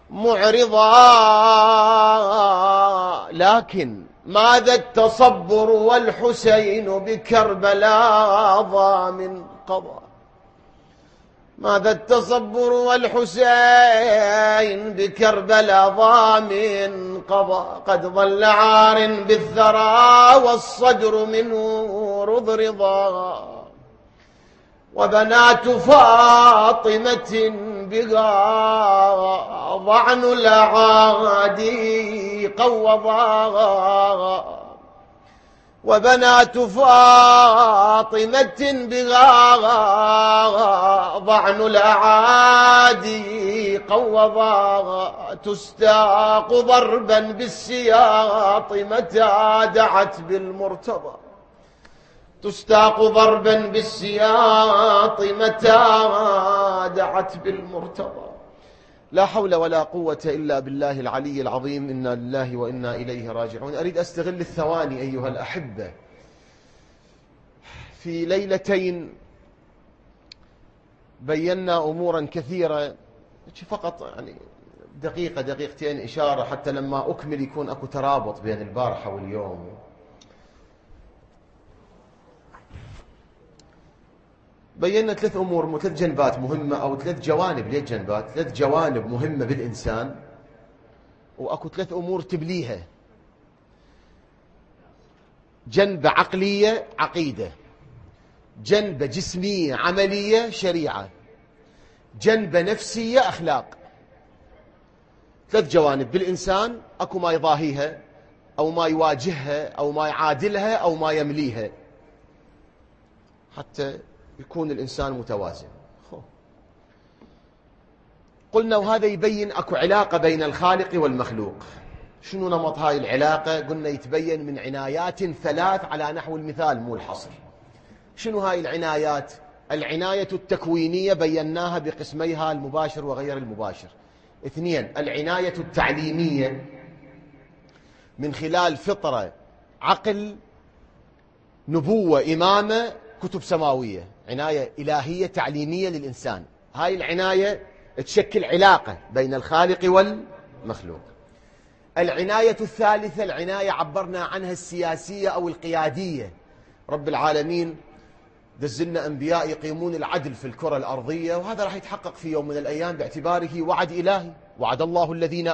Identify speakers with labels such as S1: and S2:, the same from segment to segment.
S1: معرضا، لكن ماذا التصبر والحسين بكربلاء ضامن قضى. ماذا التصبر والحسين بكربلاء ضامن قضى. قد ظل عار بالثرى والصدر منه رضرضا. وبنات فاطمة بها ضعن الأعادي قوضا. وبنات فاطمة بها ضعن الأعادي قوضا. تستاق ضربا بالسياط متى دعت بالمرتضى. تستاق ضربا بالسياط متى دعت بالمرتضى. لا حول ولا قوة إلا بالله العلي العظيم. إنا لله وإنا إليه راجعون. أريد أستغل الثواني أيها الأحبة. في ليلتين بينا أمورا كثيرة، فقط يعني دقيقة دقيقتين إشارة حتى لما أكمل يكون أكو ترابط بين البارحة واليوم. بينا ثلاث أمور، ثلاث جنبات مهمة، أو ثلاث جوانب. ليه جنبات؟ ثلاث جوانب مهمة بالإنسان، وأكو ثلاث أمور تبليها. جنبة عقلية عقيدة، جنبة جسمية عملية شريعة، جنبة نفسية أخلاق. ثلاث جوانب بالإنسان، أكو ما يضاهيها أو ما يواجهها أو ما يعادلها أو ما يمليها حتى يكون الإنسان متوازن. قلنا وهذا يبين أكو علاقة بين الخالق والمخلوق. شنو نمط هاي العلاقة؟ قلنا يتبين من عنايات ثلاث على نحو المثال مو الحصر. شنو هاي العنايات؟ العناية التكوينية بيناها بقسميها المباشر وغير المباشر. اثنين، العناية التعليمية من خلال فطرة عقل نبوة إمامة كتب سماوية، عناية إلهية تعليمية للإنسان. هاي العناية تشكل علاقة بين الخالق والمخلوق. العناية الثالثة العناية عبرنا عنها السياسية أو القيادية. رب العالمين دزلنا أنبياء يقيمون العدل في الكرة الأرضية، وهذا راح يتحقق في يوم من الأيام باعتباره وعد إلهي. وعد الله الذين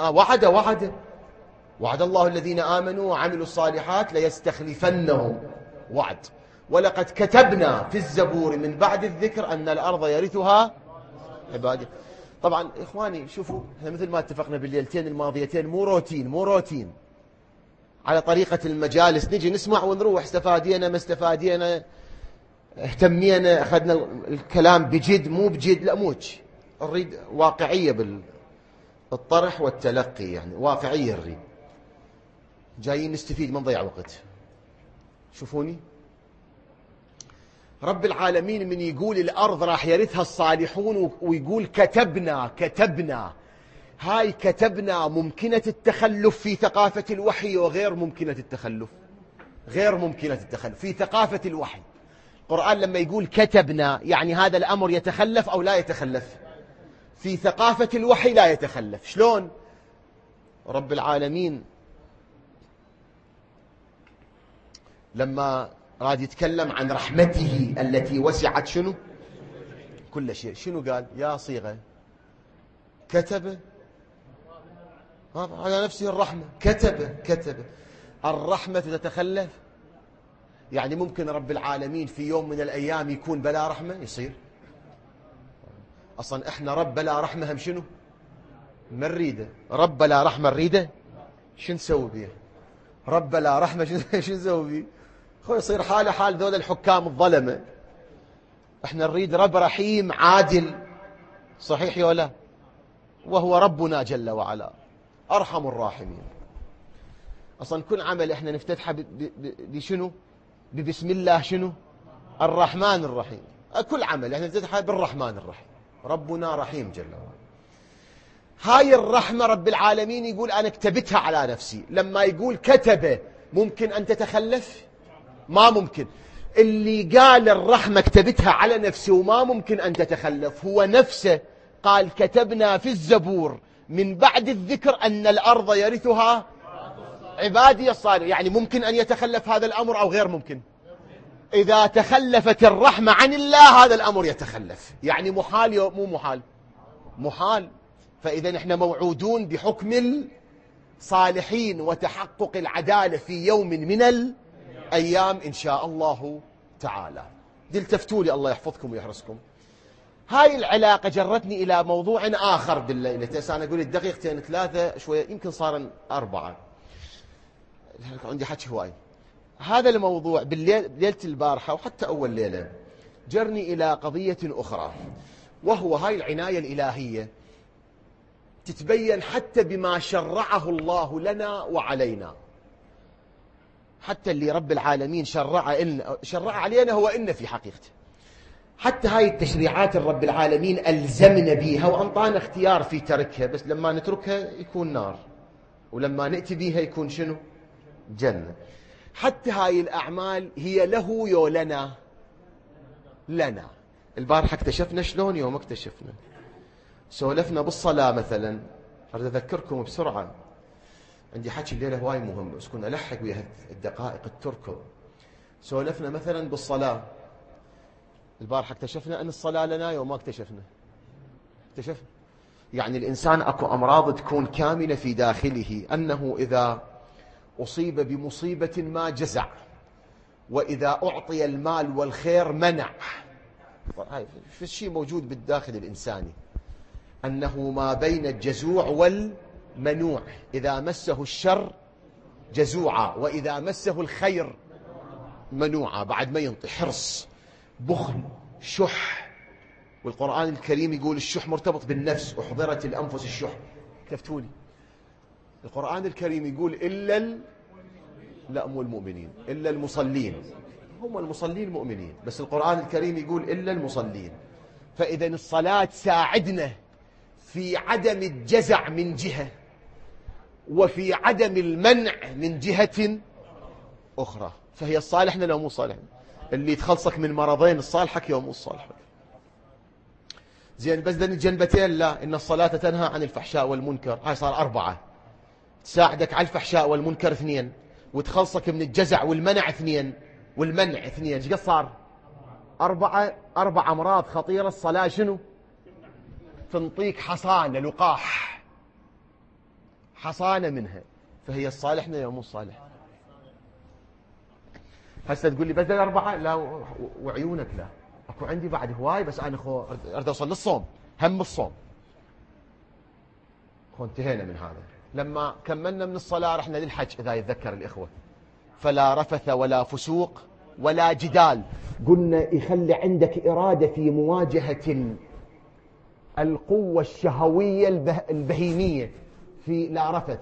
S1: وعد الله الذين آمنوا وعملوا الصالحات ليستخلفنهم. وعد. ولقد كتبنا في الزبور من بعد الذكر أن الأرض يرثها عبادي. طبعا إخواني شوفوا، مثل ما اتفقنا بالليلتين الماضيتين، مو روتين على طريقة المجالس، نجي نسمع ونروح، استفادينا ما استفادينا، اهتمينا، أخذنا الكلام بجد مو بجد، لا موج. نريد واقعية بالطرح والتلقي، يعني واقعية نريد، جايين نستفيد ما نضيع وقت. شوفوني، رب العالمين من يقول الأرض راح يرثها الصالحون ويقول كتبنا، هاي كتبنا ممكنة التخلف في ثقافة الوحي وغير ممكنة التخلف. في ثقافة الوحي. القرآن لما يقول كتبنا يعني هذا الأمر يتخلف أو لا يتخلف. في ثقافة الوحي لا يتخلف. شلون؟ رب العالمين لما راد يتكلم عن رحمته التي وسعت شنو؟ كل شيء. شنو قال؟ يا صيغة كتب على نفسه الرحمة. كتب الرحمة تتخلف؟ يعني ممكن رب العالمين في يوم من الأيام يكون بلا رحمة؟ يصير؟ أصلا إحنا رب بلا رحمة هم شنو؟ ما نريده. رب بلا رحمة نريده؟ شو نسوي بيه؟ رب بلا رحمة شو نسوي بيه؟ خو يصير حاله حال ذول الحكام الظلمة. احنا نريد رب رحيم عادل، صحيح يا لا؟ وهو ربنا جل وعلا أرحم الراحمين. أصلا كل عمل احنا نفتتحه بشنو؟ ببسم الله شنو؟ الرحمن الرحيم. كل عمل احنا نفتتحه بالرحمن الرحيم. ربنا رحيم جل وعلا. هاي الرحمة رب العالمين يقول أنا كتبتها على نفسي. لما يقول كتب ممكن أن تتخلف؟ ما ممكن. اللي قال الرحمة كتبتها على نفسه وما ممكن أن تتخلف هو نفسه قال كتبنا في الزبور من بعد الذكر أن الأرض يرثها عبادي الصالح. يعني ممكن أن يتخلف هذا الأمر أو غير ممكن؟ إذا تخلفت الرحمة عن الله هذا الأمر يتخلف، يعني محال مو محال؟ محال. فإذا نحن موعودون بحكم الصالحين وتحقق العدالة في يوم من الأيام إن شاء الله تعالى. التفتوا لي الله يحفظكم ويحرسكم. هاي العلاقة جرتني إلى موضوع آخر بالليلة. أنا أقول الدقيقتين 3 شوية، يمكن صار 4، عندي حكي هواي. هذا الموضوع ليلة البارحة وحتى أول ليلة جرني إلى قضية أخرى، وهو هاي العناية الإلهية تتبين حتى بما شرعه الله لنا وعلينا. حتى اللي رب العالمين شرع علينا هو إن في حقيقته. حتى هاي التشريعات الرب العالمين ألزمنا بيها وأنطانا اختيار في تركها، بس لما نتركها يكون نار، ولما نأتي بيها يكون شنو؟ جنة. حتى هاي الأعمال هي له يو لنا. البارحة اكتشفنا شلون يوم اكتشفنا. سولفنا بالصلاة مثلا، أريد أذكركم بسرعة، عندي حكي الليلة هواي مهم بس كنا ألحق بها الدقائق التركب. سولفنا مثلا بالصلاة، البارحة اكتشفنا أن الصلاة لنا يوم ما اكتشفنا. يعني الإنسان أكو أمراض تكون كامنة في داخله، أنه إذا أصيب بمصيبة ما جزع، وإذا أعطي المال والخير منع. هاي في شيء موجود بالداخل الإنساني، أنه ما بين الجزوع والمنوع، إذا مسه الشر جزوعا وإذا مسه الخير منوعا. بعد ما ينطي حرص، بخل، شح. والقرآن الكريم يقول الشح مرتبط بالنفس، أحضرت الأنفس الشح. كفتولي القرآن الكريم يقول لا مو المؤمنين، إلا المصلين. هم المصلين مؤمنين، بس القرآن الكريم يقول إلا المصلين. فإذا الصلاة تساعدنا في عدم الجزع من جهة، وفي عدم المنع من جهة أخرى. فهي الصالحنا لو مو صالحنا، اللي تخلصك من مرضين الصالحك يوم مو الصالحك. زين، بس ذن الجنبتين لا، إن الصلاة تنهى عن الفحشاء والمنكر، هاي صار 4. تساعدك على الفحشاء والمنكر 2، وتخلصك من الجزع والمنع 2، والمنع 2. ايش قد صار؟ 4 أمراض خطيرة. الصلاة شنو؟ تنطيك حصانة، لقاح، حصانة منها. فهي الصالحنا يا مو الصالح. هسه تقول لي بس 4؟ لا، وعيونك لا، اكو عندي بعد هواي، بس انا اريد اوصل للصوم، هم الصوم. انتهينا من هذا. لما كملنا من الصلاة رحنا للحج، إذا يتذكر الإخوة. فلا رفث ولا فسوق ولا جدال. قلنا يخلي عندك إرادة في مواجهة القوة الشهوية البهيمية، في لا رفث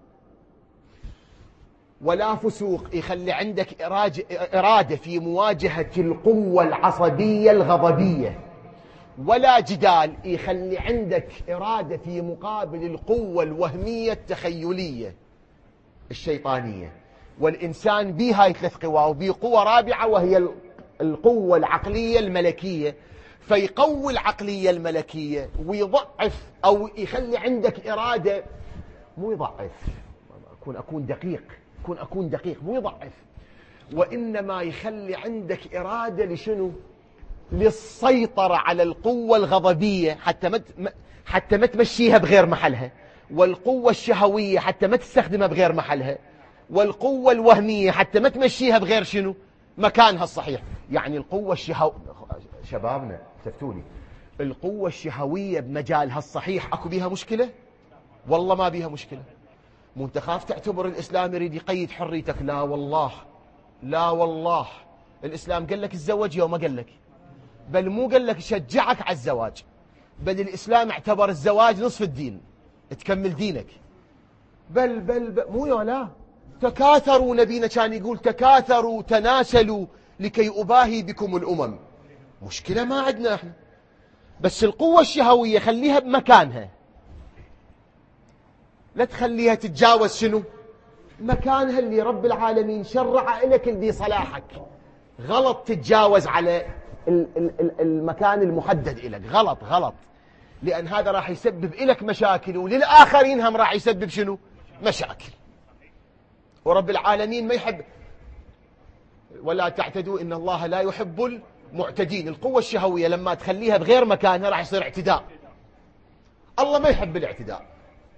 S1: ولا فسوق. يخلي عندك إرادة في مواجهة القوة العصبية الغضبية. ولا جدال، يخلي عندك إرادة في مقابل القوة الوهمية التخيلية الشيطانية. والإنسان بها 3 قوى، وبه قوة رابعة وهي القوة العقلية الملكية. فيقوي العقلية الملكية ويضعف، أو يخلي عندك إرادة، مو يضعف، أكون دقيق، مو يضعف، وإنما يخلي عندك إرادة لشنو؟ للسيطرة على القوة الغضبية، حتى ما تمشيها بغير محلها، والقوة الشهوية حتى ما تستخدمها بغير محلها، والقوة الوهمية حتى ما تمشيها بغير شنو؟ مكانها الصحيح. يعني القوة شبابنا تفتوني، القوة الشهوية بمجالها الصحيح أكو بيها مشكلة؟ والله ما بيها مشكلة. مو انت خاف تعتبر الإسلام يريد يقيد حريتك؟ لا والله الإسلام قال لك تزوج يوم ما قال لك، بل مو قال لك شجعك على الزواج، بل الإسلام اعتبر الزواج نصف الدين، تكمل دينك. بل مو لا، تكاثروا. نبينا كان يقول تكاثروا تناسلوا لكي أباهي بكم الأمم. مشكلة ما عندنا احنا، بس القوة الشهوية خليها بمكانها، لا تخليها تتجاوز شنو؟ مكانها اللي رب العالمين شرع لك اللي صلاحك. غلط تتجاوز على المكان المحدد لك، غلط. لأن هذا راح يسبب لك مشاكل، وللآخرين هم راح يسبب شنو؟ مشاكل. ورب العالمين ما يحب، ولا تعتدوا إن الله لا يحب المعتدين. القوة الشهوية لما تخليها بغير مكانها راح يصير اعتداء. الله ما يحب الاعتداء،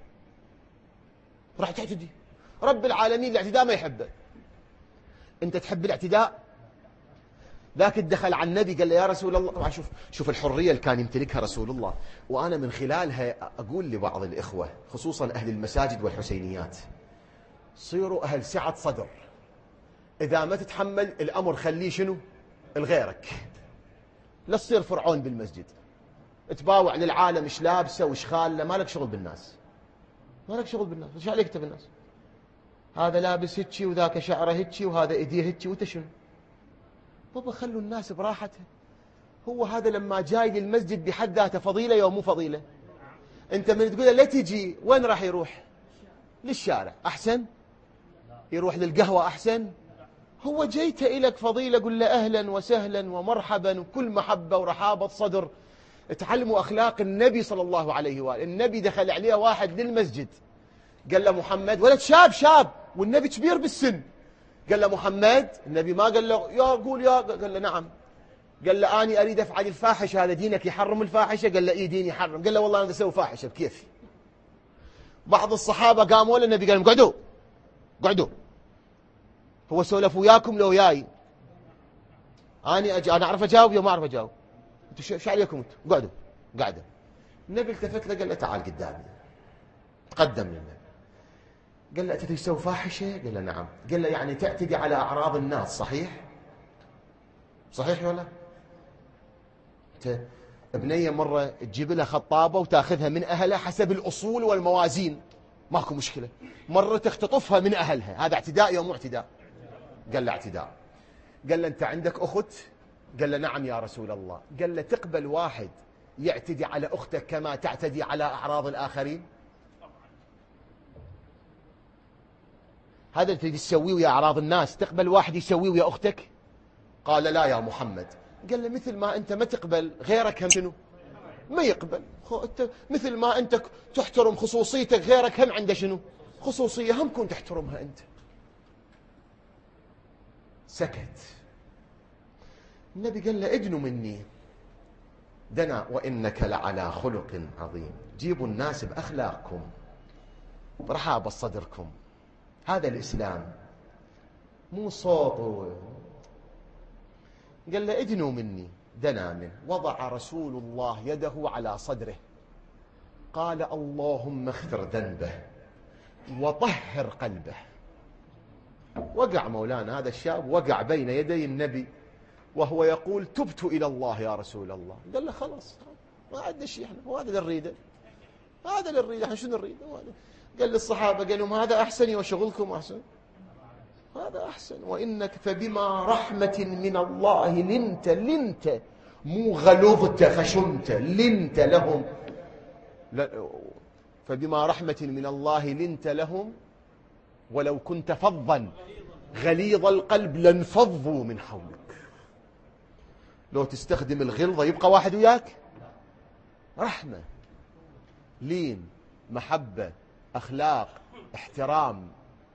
S1: راح تعتدي. رب العالمين الاعتداء ما يحبه. أنت تحب الاعتداء؟ ذاك دخل على النبي قال له يا رسول الله. طبعا شوف الحرية اللي كان يمتلكها رسول الله. وأنا من خلالها أقول لبعض الإخوة خصوصا أهل المساجد والحسينيات، صيروا أهل سعة صدر. إذا ما تتحمل الأمر خليه شنو؟ الغيرك. لا تصير فرعون بالمسجد، تباوع للعالم ايش لابسه وايش خاله، ما لك شغل بالناس، ما لك شغل بالناس. ايش عليك انت بالناس؟ هذا لابس هيك وذاك شعره هيك وهذا ايديه هيك، وانت شنو؟ بابا خلوا الناس براحتها. هو هذا لما جاي للمسجد بحد ذاته فضيله يوم مو فضيله. انت من تقول له لا تجي، وين راح يروح؟ للشارع احسن؟ يروح للقهوه احسن؟ هو جيت إلك فضيلة، قل له أهلا وسهلا ومرحبا وكل محبة ورحابة صدر. تعلموا أخلاق النبي صلى الله عليه وآله. النبي دخل عليه واحد للمسجد قال له محمد، ولد شاب والنبي كبير بالسن، قال له محمد. النبي ما قال له يا قول يا، قال له نعم. قال له أني أريد أفعل الفاحشة، هذا دينك يحرم الفاحشة؟ قال له إيه ديني يحرم. قال له والله أنا أسوي فاحشة بكيفي. بعض الصحابة قاموا للنبي قال لهم قعدوا. هو سولف وياكم لو وياي؟ أنا أعرف أجاوب يوم ما أعرف أجاوب. أنتوا شو عليكم أنتوا؟ قعدوا. النبي التفت له قال له تعال قدامي. تقدم للنبي قال له أنت تسوي فاحشة؟ قال له نعم. قال له يعني تعتدي على أعراض الناس، صحيح ولا؟ أنت ابنية مرة تجيب لها خطابة وتاخذها من أهلها حسب الأصول والموازين، ماكو مشكلة. مرة تختطفها من أهلها، هذا اعتداء يوم اعتداء؟ قال له اعتداء. قال له أنت عندك أخت؟ قال له نعم يا رسول الله. قال له تقبل واحد يعتدي على أختك كما تعتدي على أعراض الآخرين؟ هذا اللي تريد تسويه ويا أعراض الناس، تقبل واحد يسويه ويا أختك؟ قال لا يا محمد. قال له مثل ما أنت ما تقبل غيرك هم شنو؟ ما يقبل. أنت مثل ما أنت تحترم خصوصيتك غيرك هم عنده شنو؟ خصوصية، هم كنت تحترمها أنت. سكت. النبي قال له ادنوا مني. دنا وإنك لعلى خلق عظيم. جيبوا الناس بأخلاقكم، برحابة صدركم. هذا الإسلام، مو صوت. قال له ادنوا مني. دنا منه. وضع رسول الله يده على صدره، قال اللهم اغفر ذنبه وطهر قلبه. وقع مولانا هذا الشاب، وقع بين يدي النبي وهو يقول تبت إلى الله يا رسول الله. قال له خلاص ما عندنا شيء، احنا وهذا اللي نريده، هذا اللي نريده، احنا شنو نريد؟ قال للصحابة قال لهم هذا أحسن وشغلكم أحسن، هذا أحسن. وإنك فبما رحمة من الله لنت مو غلظت خشمت، لنت لهم. فبما رحمة من الله لنت لهم ولو كنت فظا غليظ القلب لانفضوا من حولك. لو تستخدم الغلظة يبقى واحد وياك؟ رحمة، لين، محبة، أخلاق، احترام.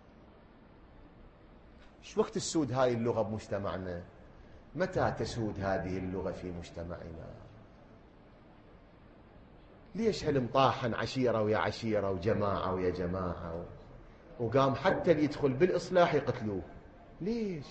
S1: ايش وقت تسود هاي اللغة بمجتمعنا؟ متى تسود هذه اللغة في مجتمعنا؟ ليش هالمطاحن عشيرة ويا عشيرة وجماعة ويا جماعة وقام حتى اللي يدخل بالإصلاح يقتلوه؟ ليش؟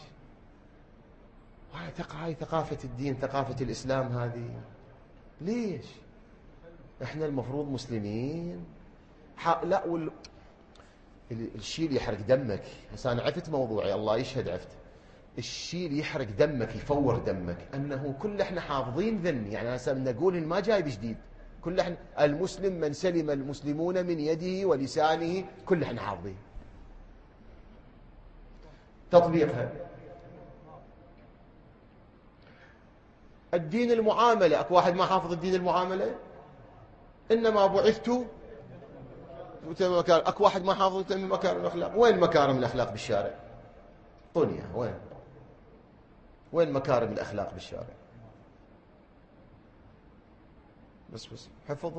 S1: هاي ثقافة الدين، ثقافة الإسلام هذه. ليش؟ احنا المفروض مسلمين. لا الشيء اللي يحرق دمك، هسه أنا عرفت موضوعي، الله يشهد عرفت. الشيء اللي يحرق دمك يفور دمك أنه كل احنا حافظين ذن. يعني هسه نقول ما جاي بجديد، كل احنا المسلم من سلم المسلمون من يده ولسانه، كل احنا حافظين. تطبيقها الدين المعاملة، اكو واحد ما حافظ الدين المعاملة؟ إنما بعثت اكو واحد ما حافظ مكارم الأخلاق؟ وين مكارم الأخلاق بالشارع؟ طنيا وين مكارم الأخلاق بالشارع؟ بس حفظ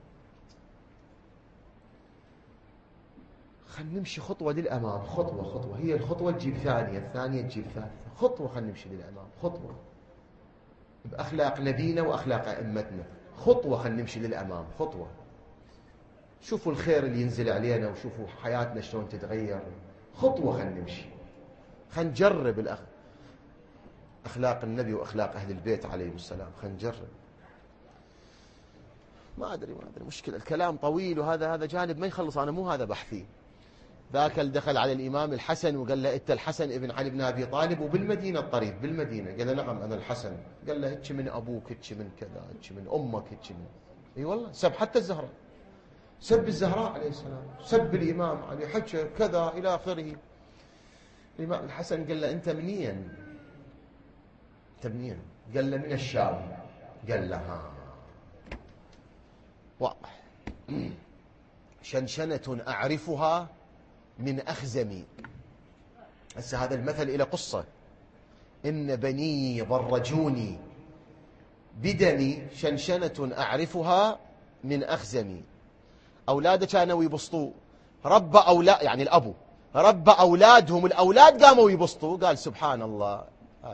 S1: خلينا نمشي خطوة للأمام، خطوة هي الخطوة تجيب ثانية، الثانية تجيب ثالثة، خطوة خلينا نمشي للأمام، خطوة بأخلاق نبينا وأخلاق أئمتنا، خطوة خلينا نمشي للأمام، خطوة. شوفوا الخير اللي ينزل علينا وشوفوا حياتنا شلون تتغير، خطوة خلينا نمشي، خلينا نجرب أخلاق النبي وأخلاق أهل البيت عليهم السلام، خلينا نجرب. ما أدري مشكلة، الكلام طويل وهذا جانب ما يخلص، أنا مو هذا بحثي. ذاك اللي دخل على الإمام الحسن وقال له أنت الحسن ابن علي بن أبي طالب، وبالمدينة الطريف بالمدينة، قال له نعم أنا الحسن، قال له هيك من أبوك، هيك من كذا، هيك من أمك، هيك من إي والله، سب حتى الزهراء، سب الزهراء عليه السلام، سب الإمام علي، حكى كذا إلى آخره. الإمام الحسن قال له أنت منين؟ قال له من الشام. قال له ها واضح. شنشنة أعرفها من أخزمي. هسه هذا المثل إلى قصة، إن بني ضرجوني بدمي شنشنة أعرفها من أخزمي. أولاده كانوا يبسطوا، ربى أولاد، يعني الأبو ربى أولادهم، الأولاد قاموا يبسطوا، قال سبحان الله،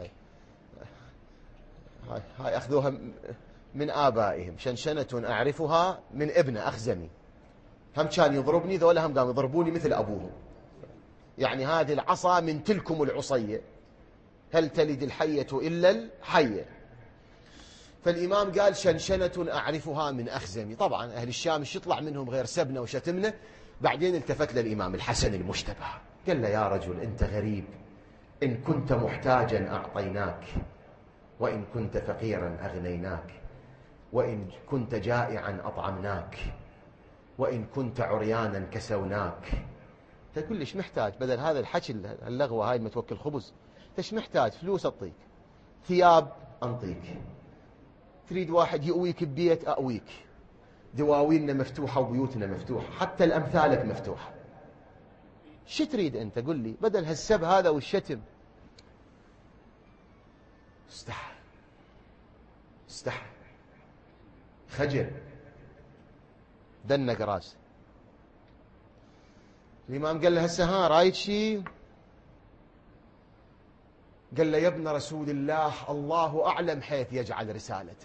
S1: هاي أخذوها من آبائهم. شنشنة أعرفها من ابن أخزمي، هم كان يضربني ذولا، هم قاموا يضربوني مثل أبوهم، يعني هذه العصا من تلكم العصية، هل تلد الحية إلا الحية. فالإمام قال شنشنة أعرفها من أخزمي. طبعا أهل الشام ايش يطلع منهم غير سبنا وشتمنا. بعدين التفت للإمام الحسن المجتبى قال له يا رجل أنت غريب، إن كنت محتاجا أعطيناك، وإن كنت فقيرا أغنيناك، وإن كنت جائعا أطعمناك، وإن كنت عريانا كسوناك. أنت كلش محتاج، بدل هذا الحكي اللغوة هاي متوكل خبز، أنت محتاج؟ فلوس أعطيك، ثياب أنطيك، تريد واحد يؤويك ببيت أأويك، دواويننا مفتوحة وبيوتنا مفتوحة، حتى الأمثالك مفتوحة. شو تريد أنت؟ قل لي، بدل هالسب هذا والشتم. استحى خجل، دنق راسه. الإمام قال له هسه ها رايد شيء؟ قال له يا ابن رسول الله، الله أعلم حيث يجعل رسالته.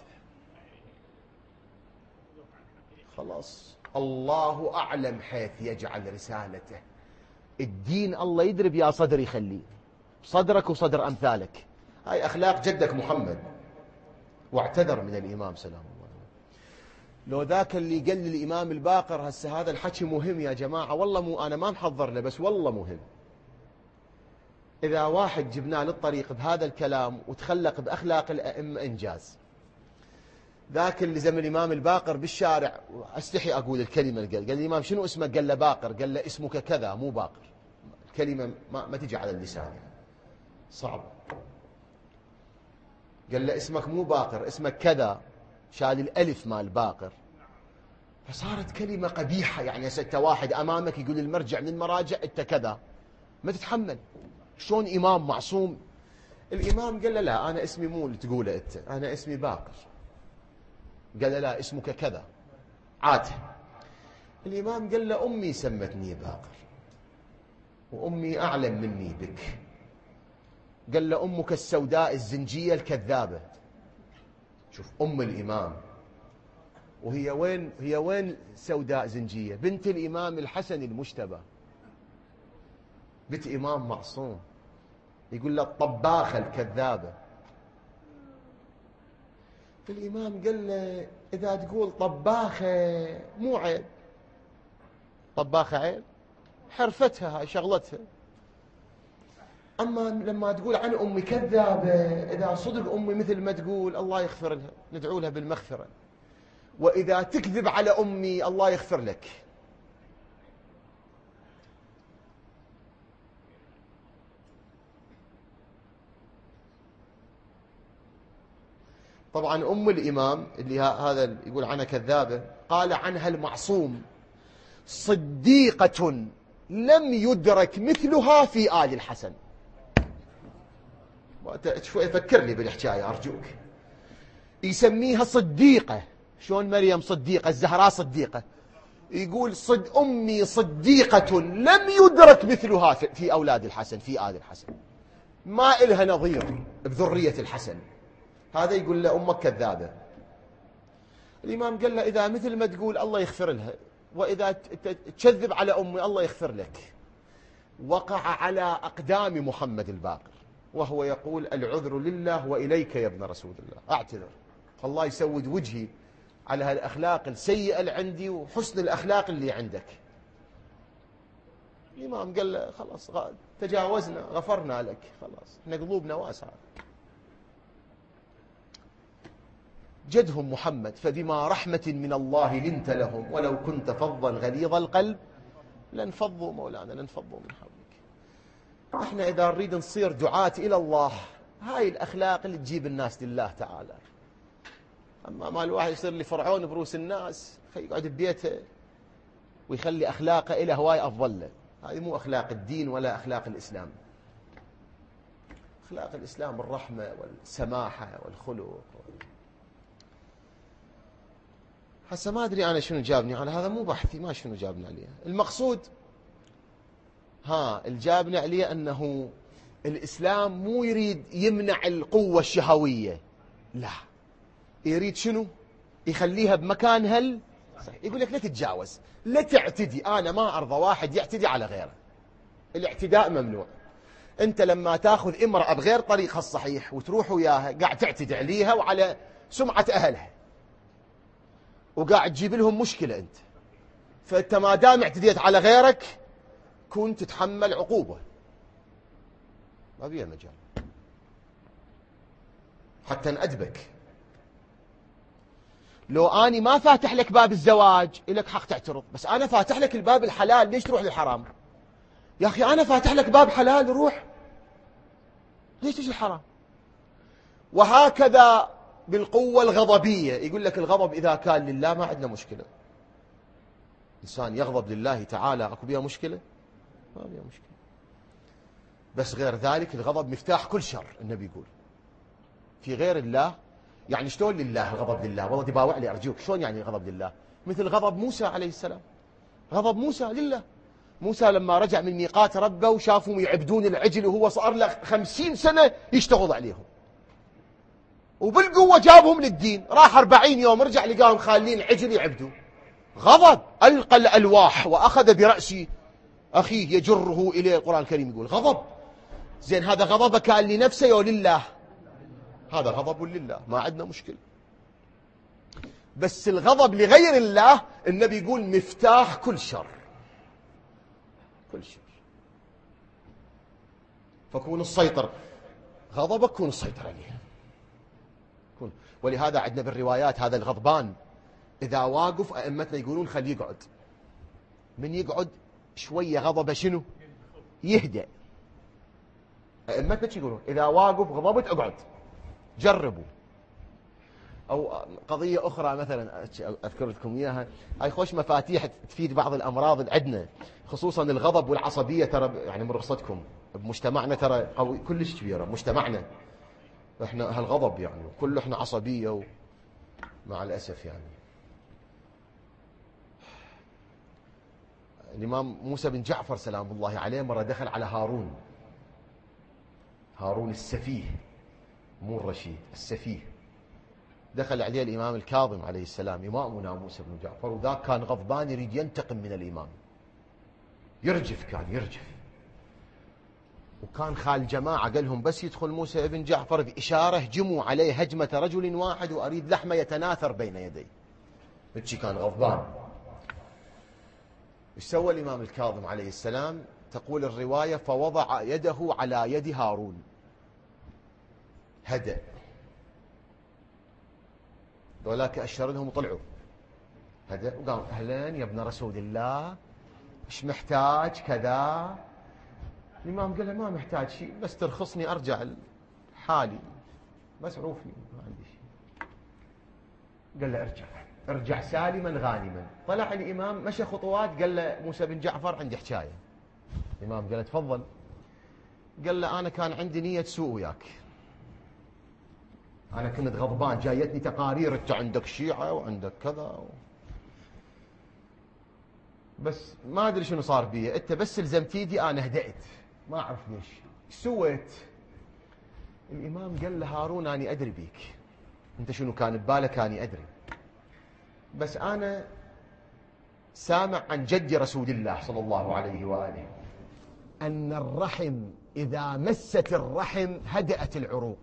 S1: خلاص، الله أعلم حيث يجعل رسالته. الدين الله يدري بيا صدر يخليه، صدرك وصدر أمثالك. هاي أخلاق جدك محمد. واعتذر من الإمام سلام الله. لو ذاك اللي قال للإمام الباقر، هسه هذا الحكي مهم يا جماعة، والله أنا ما محضر له، بس والله مهم. إذا واحد جبناه للطريق بهذا الكلام وتخلق بأخلاق الأئمة إنجاز. ذاك اللي زمن الإمام الباقر بالشارع، أستحي أقول الكلمة، قال الإمام شنو اسمك؟ قال له باقر. قال له اسمك كذا مو باقر، الكلمة ما تجي على اللسان، صعب. قال له اسمك مو باقر، اسمك كذا، شال الألف مال باقر، فصارت كلمة قبيحة. يعني هسه واحد أمامك يقول المرجع من المراجع أنت كذا، ما تتحمل. شلون إمام معصوم؟ الإمام قال له لا، أنا اسمي مو اللي تقوله أنت، أنا اسمي باقر. قال له لا، اسمك كذا عاد. الإمام قال له أمي سمتني باقر، وأمي أعلم مني بك. قال له أمك السوداء الزنجية الكذابة. شوف أم الإمام، وهي وين؟ هي وين سوداء زنجية؟ بنت الإمام الحسن المجتبى، بنت إمام معصوم. يقول له الطباخة الكذابة. الإمام قال له إذا تقول طباخة مو عيب، طباخة عيب، حرفتها هاي شغلتها. أما لما تقول عن أمي كذابة، إذا صدق أمي مثل ما تقول الله يغفر لها، ندعو لها بالمغفرة. وإذا تكذب على أمي الله يغفر لك. طبعا أم الإمام اللي هذا يقول عنها كذابة، قال عنها المعصوم صديقة لم يدرك مثلها في آل الحسن. شوي فكرني بالحكاية أرجوك. يسميها صديقة شلون مريم صديقة، الزهراء صديقة، يقول أمي صديقة لم يدرك مثلها في أولاد الحسن، في آل الحسن، ما إلها نظير بذرية الحسن. هذا يقول له أمك كذابة. الإمام قال له إذا مثل ما تقول الله يغفر لها، وإذا تكذب على أمي الله يغفر لك. وقع على أقدام محمد الباقر وهو يقول العذر لله وإليك يا ابن رسول الله، أعتذر، الله يسود وجهي على هالأخلاق السيئة اللي عندي وحسن الأخلاق اللي عندك. الإمام قال له خلاص تجاوزنا، غفرنا لك، خلاص احنا قلوبنا واسعة. جدهم محمد فبما رحمة من الله لنت لهم ولو كنت فظا غليظ القلب لانفضوا مولانا، لانفضوا من حولك. احنا إذا نريد نصير دعاة إلى الله، هاي الأخلاق اللي تجيب الناس لله تعالى. أما ما الواحد يصير لي فرعون بروس الناس، يقعد ببيته ويخلي أخلاقه إلى هواي أفضل له. هذه مو أخلاق الدين ولا أخلاق الإسلام. أخلاق الإسلام الرحمة والسماحة والخلق. هسه ما أدري أنا شنو جابني على هذا، مو بحثي، ما شنو جابني عليه. المقصود الجابني عليه أنه الإسلام مو يريد يمنع القوة الشهوية، لا، يريد شنو؟ يخليها بمكانها صحيح. يقول لك لا تتجاوز، لا تعتدي. أنا ما أرضى واحد يعتدي على غيره، الاعتداء ممنوع. أنت لما تأخذ امرأة بغير طريقها الصحيح وتروح وياها قاعد تعتدي عليها وعلى سمعة أهلها، وقاعد تجيب لهم مشكلة أنت. فأنت ما دام اعتديت على غيرك كنت تتحمل عقوبة، ما بيها مجال حتى نأدبك. لو أني ما فاتح لك باب الزواج إلك حق تعترض، بس أنا فاتح لك الباب الحلال، ليش تروح للحرام؟ يا أخي أنا فاتح لك باب حلال، روح، ليش تجي الحرام؟ وهكذا بالقوة الغضبية. يقول لك الغضب إذا كان لله ما عندنا مشكلة. إنسان يغضب لله تعالى أكو بيها مشكلة؟ ما بيها مشكلة. بس غير ذلك الغضب مفتاح كل شر. النبي يقول في غير الله، يعني شلون لله الغضب لله؟ والله تباوع لي أرجوك، شلون يعني غضب لله؟ مثل غضب موسى عليه السلام، غضب موسى لله. موسى لما رجع من ميقات ربه وشافهم يعبدون العجل وهو صار له 50 سنة يشتغل عليهم، وبالقوة جابهم للدين. راح 40 يوم رجع لقاهم خالين عجل يعبدوا. غضب، ألقى الألواح وأخذ برأس أخيه يجره إليه. القرآن الكريم يقول غضب. زين هذا غضب كان لنفسه ولله؟ هذا غضب لله، ما عندنا مشكلة. بس الغضب لغير الله النبي يقول مفتاح كل شر، كل شر. فكون السيطر، غضبك كون السيطر عليه. ولهذا عندنا بالروايات هذا الغضبان إذا واقف أئمتنا يقولون خليه يقعد. من يقعد شوية غضبه شنو؟ يهدأ. أئمتنا يقولون إذا واقف غضبت اقعد، جربوا. أو قضية أخرى مثلا أذكر لكم إياها، هاي خوش مفاتيح تفيد بعض الأمراض اللي عندنا، خصوصا الغضب والعصبية. ترى يعني من رخصتكم بمجتمعنا ترى قوي كلش كبيرة مجتمعنا. احنا هالغضب يعني كله احنا عصبية مع الأسف. يعني الإمام موسى بن جعفر سلام الله عليه مرة دخل على هارون السفيه، مو الرشيد، السفيه. دخل عليه الإمام الكاظم عليه السلام، إمامنا موسى بن جعفر، وذاك كان غضبان يريد ينتقم من الإمام، يرجف، كان يرجف. وكان خال جماعة قال لهم بس يدخل موسى بن جعفر بإشارة هجموا عليه هجمة رجل واحد وأريد لحمة يتناثر بين يدي. هيك كان غضبان. ايش سوى الإمام الكاظم عليه السلام؟ تقول الرواية فوضع يده على يد هارون، هدأ. ذولاك أشر لهم وطلعوا، هدأ وقام أهلا يا ابن رسول الله، ايش محتاج كذا؟ الإمام قال له ما محتاج شيء، بس ترخصني أرجع حالي، بس عوفني ما عندي شيء. قال له ارجع سالما غانما. طلع الإمام مشى خطوات، قال له موسى بن جعفر عندي حكاية. الإمام قال له تفضل. قال له أنا كان عندي نية سوء وياك، أنا كنت غضبان، جايتني تقارير أنت عندك شيعة وعندك كذا بس ما أدري شنو صار بي، أنت بس لزمت يدي أنا هدأت، ما أعرف ليش. سويت؟ الإمام قال له هارون أنا أدري بيك، أنت شنو كان ببالك أنا أدري، بس أنا سامع عن جد رسول الله صلى الله عليه وآله أن الرحم إذا مست الرحم هدأت العروق.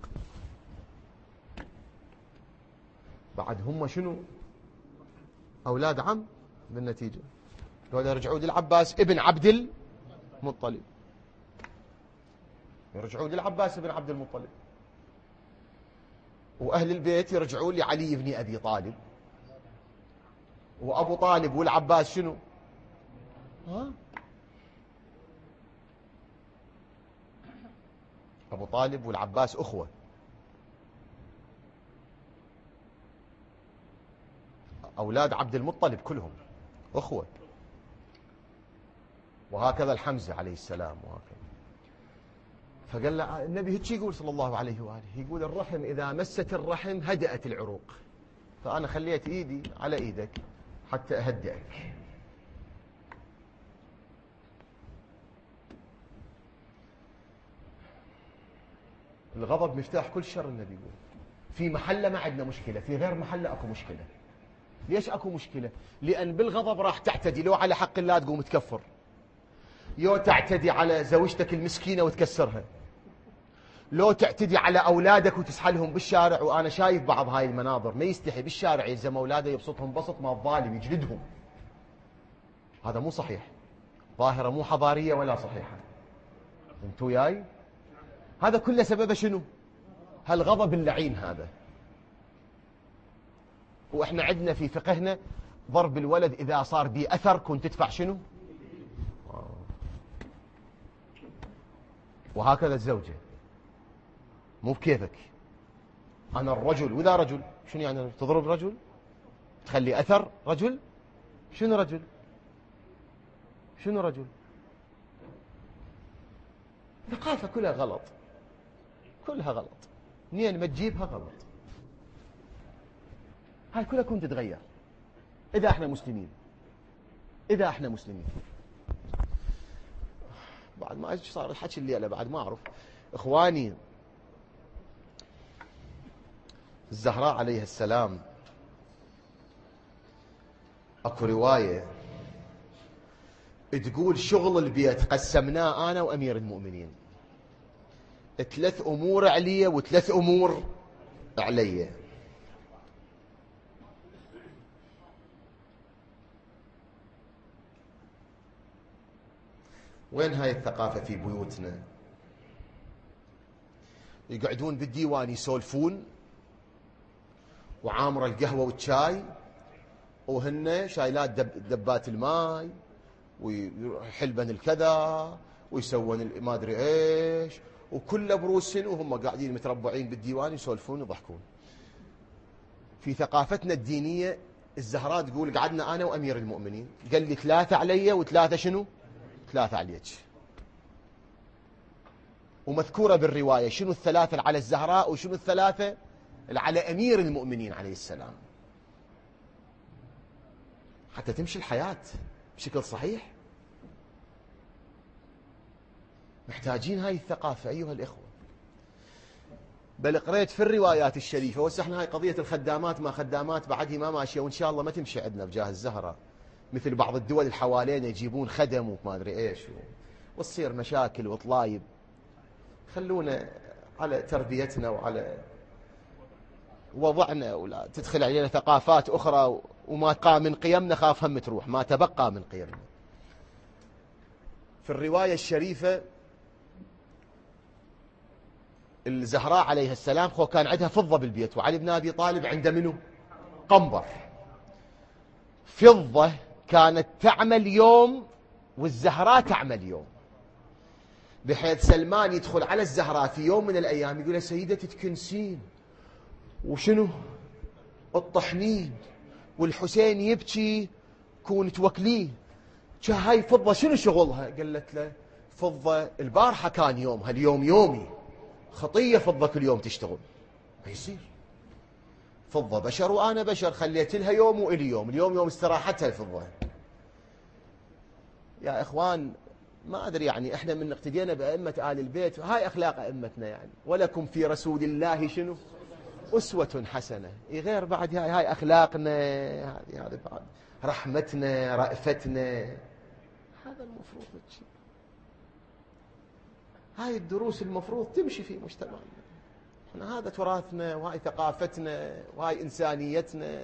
S1: بعد هم شنو؟ أولاد عم بالنتيجة، لو يرجعوا للعباس ابن عبد المطلب، يرجعوا للعباس ابن عبد المطلب، وأهل البيت يرجعوا لعلي بن أبي طالب، وأبو طالب والعباس شنو؟ أبو طالب والعباس أخوة، أولاد عبد المطلب كلهم أخوة، وهكذا الحمزة عليه السلام وهكذا. فقال له النبي هيك يقول صلى الله عليه وآله، يقول الرحم إذا مست الرحم هدأت العروق، فأنا خليت إيدي على إيدك حتى أهدئك. الغضب مفتاح كل شر، النبي يقول في محله ما عندنا مشكلة، في غير محله أكو مشكلة. ليش أكو مشكلة؟ لأن بالغضب راح تعتدي لو على حق الله تقوم تكفر، يو تعتدي على زوجتك المسكينة وتكسرها، لو تعتدي على أولادك وتسحلهم بالشارع. وأنا شايف بعض هاي المناظر، ما يستحي بالشارع يلزم أولاده يبسطهم بسط ما الظالم يجلدهم. هذا مو صحيح، ظاهرة مو حضارية ولا صحيحة. انتو وياي؟ هذا كله سببه شنو؟ هالغضب اللعين هذا. وإحنا عندنا في فقهنا ضرب الولد إذا صار بي أثر كنت تدفع شنو؟ وهكذا الزوجة، مو بكيفك. أنا الرجل، وإذا رجل شنو يعني تضرب رجل؟ تخلي أثر رجل؟ شنو رجل؟ شنو رجل؟ ثقافة كلها غلط، كلها غلط، منين ما تجيبها غلط. هاي كلها كنت تتغير إذا احنا مسلمين، إذا احنا مسلمين. بعد ما ايش صار الحكي الليلة بعد ما أعرف. إخواني، الزهراء عليها السلام اكو رواية تقول شغل البيت قسمناه أنا وأمير المؤمنين، 3 أمور علي و3 أمور علي. وين هاي الثقافة في بيوتنا؟ يقعدون بالديوان يسولفون وعامر القهوة والشاي، وهن شايلات دبات الماي ويحلبن الكذا ويسوون ما ادري ايش، وكله بروسن، وهم قاعدين متربعين بالديوان يسولفون ويضحكون. في ثقافتنا الدينية الزهراء تقول قعدنا أنا وأمير المؤمنين، قال لي 3 علي و3 شنو؟ 3 عليك. ومذكورة بالرواية شنو ال3 على الزهراء وشنو ال3 على أمير المؤمنين عليه السلام، حتى تمشي الحياة بشكل صحيح. محتاجين هاي الثقافة أيها الإخوة. بل قريت في الروايات الشريفة، وسحنا هاي قضية الخدامات ما خدامات بعدها ما ماشية، وإن شاء الله ما تمشي عندنا بجاه الزهرة، مثل بعض الدول اللي حوالينا يجيبون خدم وما أدري إيش وتصير مشاكل وطلايب. خلونا على تربيتنا وعلى وضعنا، ولا تدخل علينا ثقافات أخرى وما قام من قيمنا خاف هم تروح، ما تبقى من قيمنا. في الرواية الشريفة الزهراء عليها السلام كان عندها فضة بالبيت، وعلي بن أبي طالب عنده منه قنبر. فضة كانت تعمل يوم والزهراء تعمل يوم، بحيث سلمان يدخل على الزهراء في يوم من الأيام يقول لها سيدتي تكنسين وشنو الطحنين، والحسين يبكي كون توكليه، هاي فضة شنو شغلها؟ قالت له فضة البارحة كان يومها، اليوم يومي، خطية فضة كل يوم تشتغل، ما يصير. فضة بشر وأنا بشر، خليت لها يوم وإلي يوم، اليوم يوم استراحتها الفضة. يا إخوان ما أدري يعني إحنا من اقتدينا بأئمة آل البيت، هاي أخلاق أئمتنا يعني، ولكم في رسول الله شنو؟ أسوة حسنة. غير بعد هاي أخلاقنا، هذه بعد رحمتنا، رأفتنا، هذا المفروض تشي. هاي الدروس المفروض تمشي في مجتمعنا. احنا هذا تراثنا، وهاي ثقافتنا، وهاي إنسانيتنا.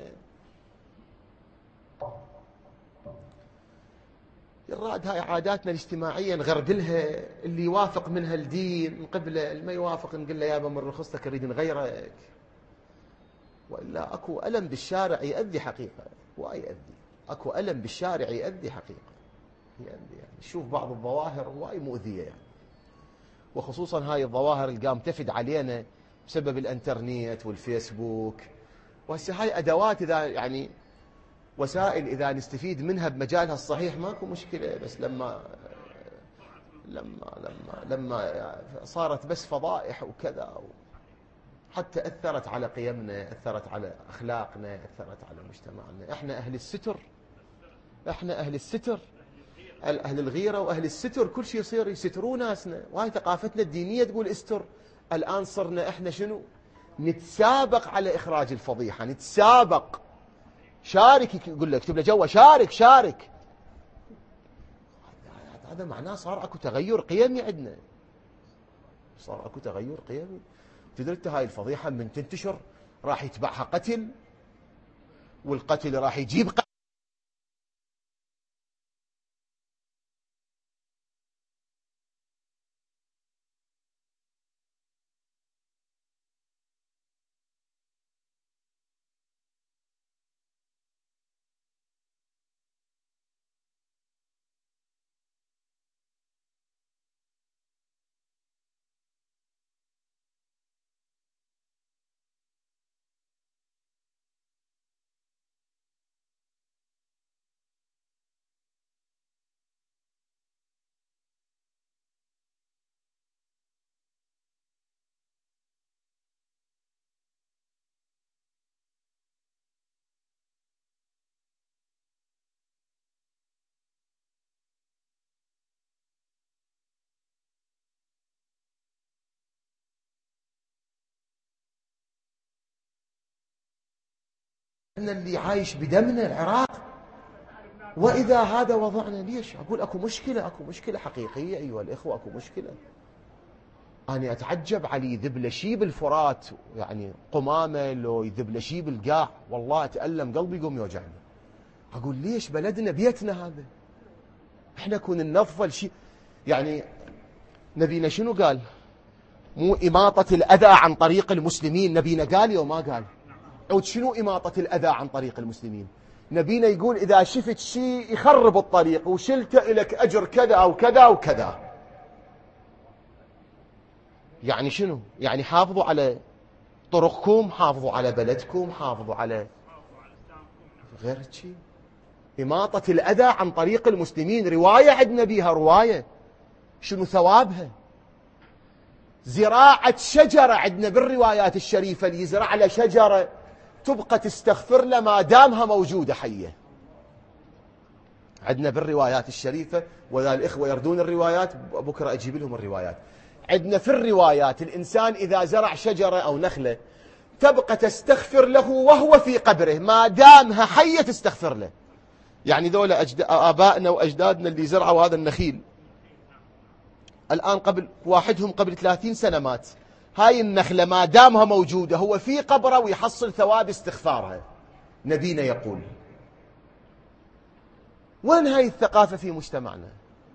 S1: يراد هاي عاداتنا الاجتماعية نغربلها، اللي يوافق منها الدين نقبله، اللي ما يوافق نقول له يابا من رخصتك نريد نغيرك. وإلا أكو ألم بالشارع يؤذي حقيقة، واي يؤذي، أكو ألم بالشارع يؤذي حقيقة، يؤذي يعني. شوف بعض الظواهر واي مؤذية يعني، وخصوصا هاي الظواهر اللي قام تفد علينا بسبب الانترنت والفيسبوك. وهسه هاي أدوات إذا يعني وسائل إذا نستفيد منها بمجالها الصحيح ماكو مشكلة، بس لما صارت بس فضائح وكذا، حتى أثرت على قيمنا، أثرت على أخلاقنا، أثرت على مجتمعنا. إحنا أهل الستر، إحنا أهل الستر، أهل الغيرة وأهل الستر، كل شيء يصير يستروا ناسنا، وهي ثقافتنا الدينية تقول استر. الآن صرنا إحنا شنو؟ نتسابق على إخراج الفضيحة، نتسابق. شارك، يقول لك اكتب له جوا شارك. هذا معناه صار اكو تغير قيمي عندنا، صار اكو تغير قيمي. تدري انت هاي الفضيحة من تنتشر راح يتبعها قتل، والقتل راح يجيب قتل. احنا اللي عايش بدمنا العراق، وإذا هذا وضعنا. ليش؟ أقول أكو مشكلة حقيقية أيها الإخوة، أكو مشكلة. أنا أتعجب علي ذبلشيب الفرات، يعني قمامة لو يذبلشيب القاع، والله أتألم، قلبي يقوم يوجعني. أقول ليش؟ بلدنا بيتنا هذا، إحنا كون ننظف الشيء. يعني نبينا شنو قال؟ مو إماطة الأذى عن طريق المسلمين، نبينا قال يو ما قال؟ عود شنو إماطة الأذى عن طريق المسلمين؟ نبينا يقول إذا شفت شيء يخرب الطريق وشلته إلك أجر كذا أو كذا أو كذا. يعني شنو؟ يعني حافظوا على طرقكم، حافظوا على بلدكم، حافظوا على غير شيء. إماطة الأذى عن طريق المسلمين رواية عندنا بيها، رواية شنو ثوابها؟ زراعة شجرة عندنا بالروايات الشريفة، اللي يزرع له شجرة تبقى تستغفر له ما دامها موجودة حية. عندنا بالروايات الشريفة، وإذا الإخوة يردون الروايات بكرة أجيب لهم الروايات. عندنا في الروايات الإنسان إذا زرع شجرة أو نخلة تبقى تستغفر له وهو في قبره، ما دامها حية تستغفر له. يعني ذولا آبائنا وأجدادنا اللي زرعوا هذا النخيل الآن، قبل واحدهم قبل 30 سنة مات، هاي النخلة ما دامها موجودة هو في قبره ويحصل ثواب استغفارها. نبينا يقول. وين هاي الثقافة في مجتمعنا؟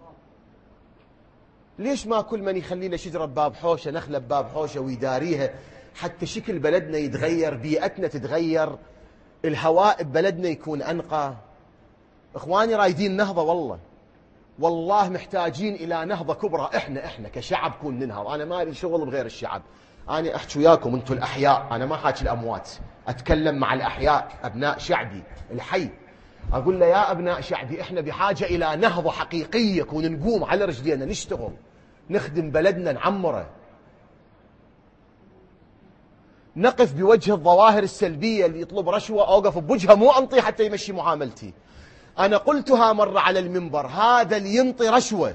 S1: ليش ما كل من يخلي له شجرة بباب حوشة، نخلة بباب حوشة ويداريها، حتى شكل بلدنا يتغير، بيئتنا تتغير، الهواء ببلدنا يكون أنقى. إخواني رايدين نهضة، والله محتاجين إلى نهضة كبرى. إحنا كشعب كون ننهض. أنا ما لي شغل بغير الشعب، أنا أحكي وياكم أنتم الأحياء، أنا ما حاكي الأموات، أتكلم مع الأحياء، أبناء شعبي الحي. أقول له يا أبناء شعبي، إحنا بحاجة إلى نهضة حقيقية، كون نقوم على رجلينا، نشتغل، نخدم بلدنا، نعمره. نقف بوجه الظواهر السلبية. اللي يطلب رشوة أوقف بوجهه مو أنطي حتى يمشي معاملتي. أنا قلتها مرة على المنبر، هذا اللي ينطي رشوة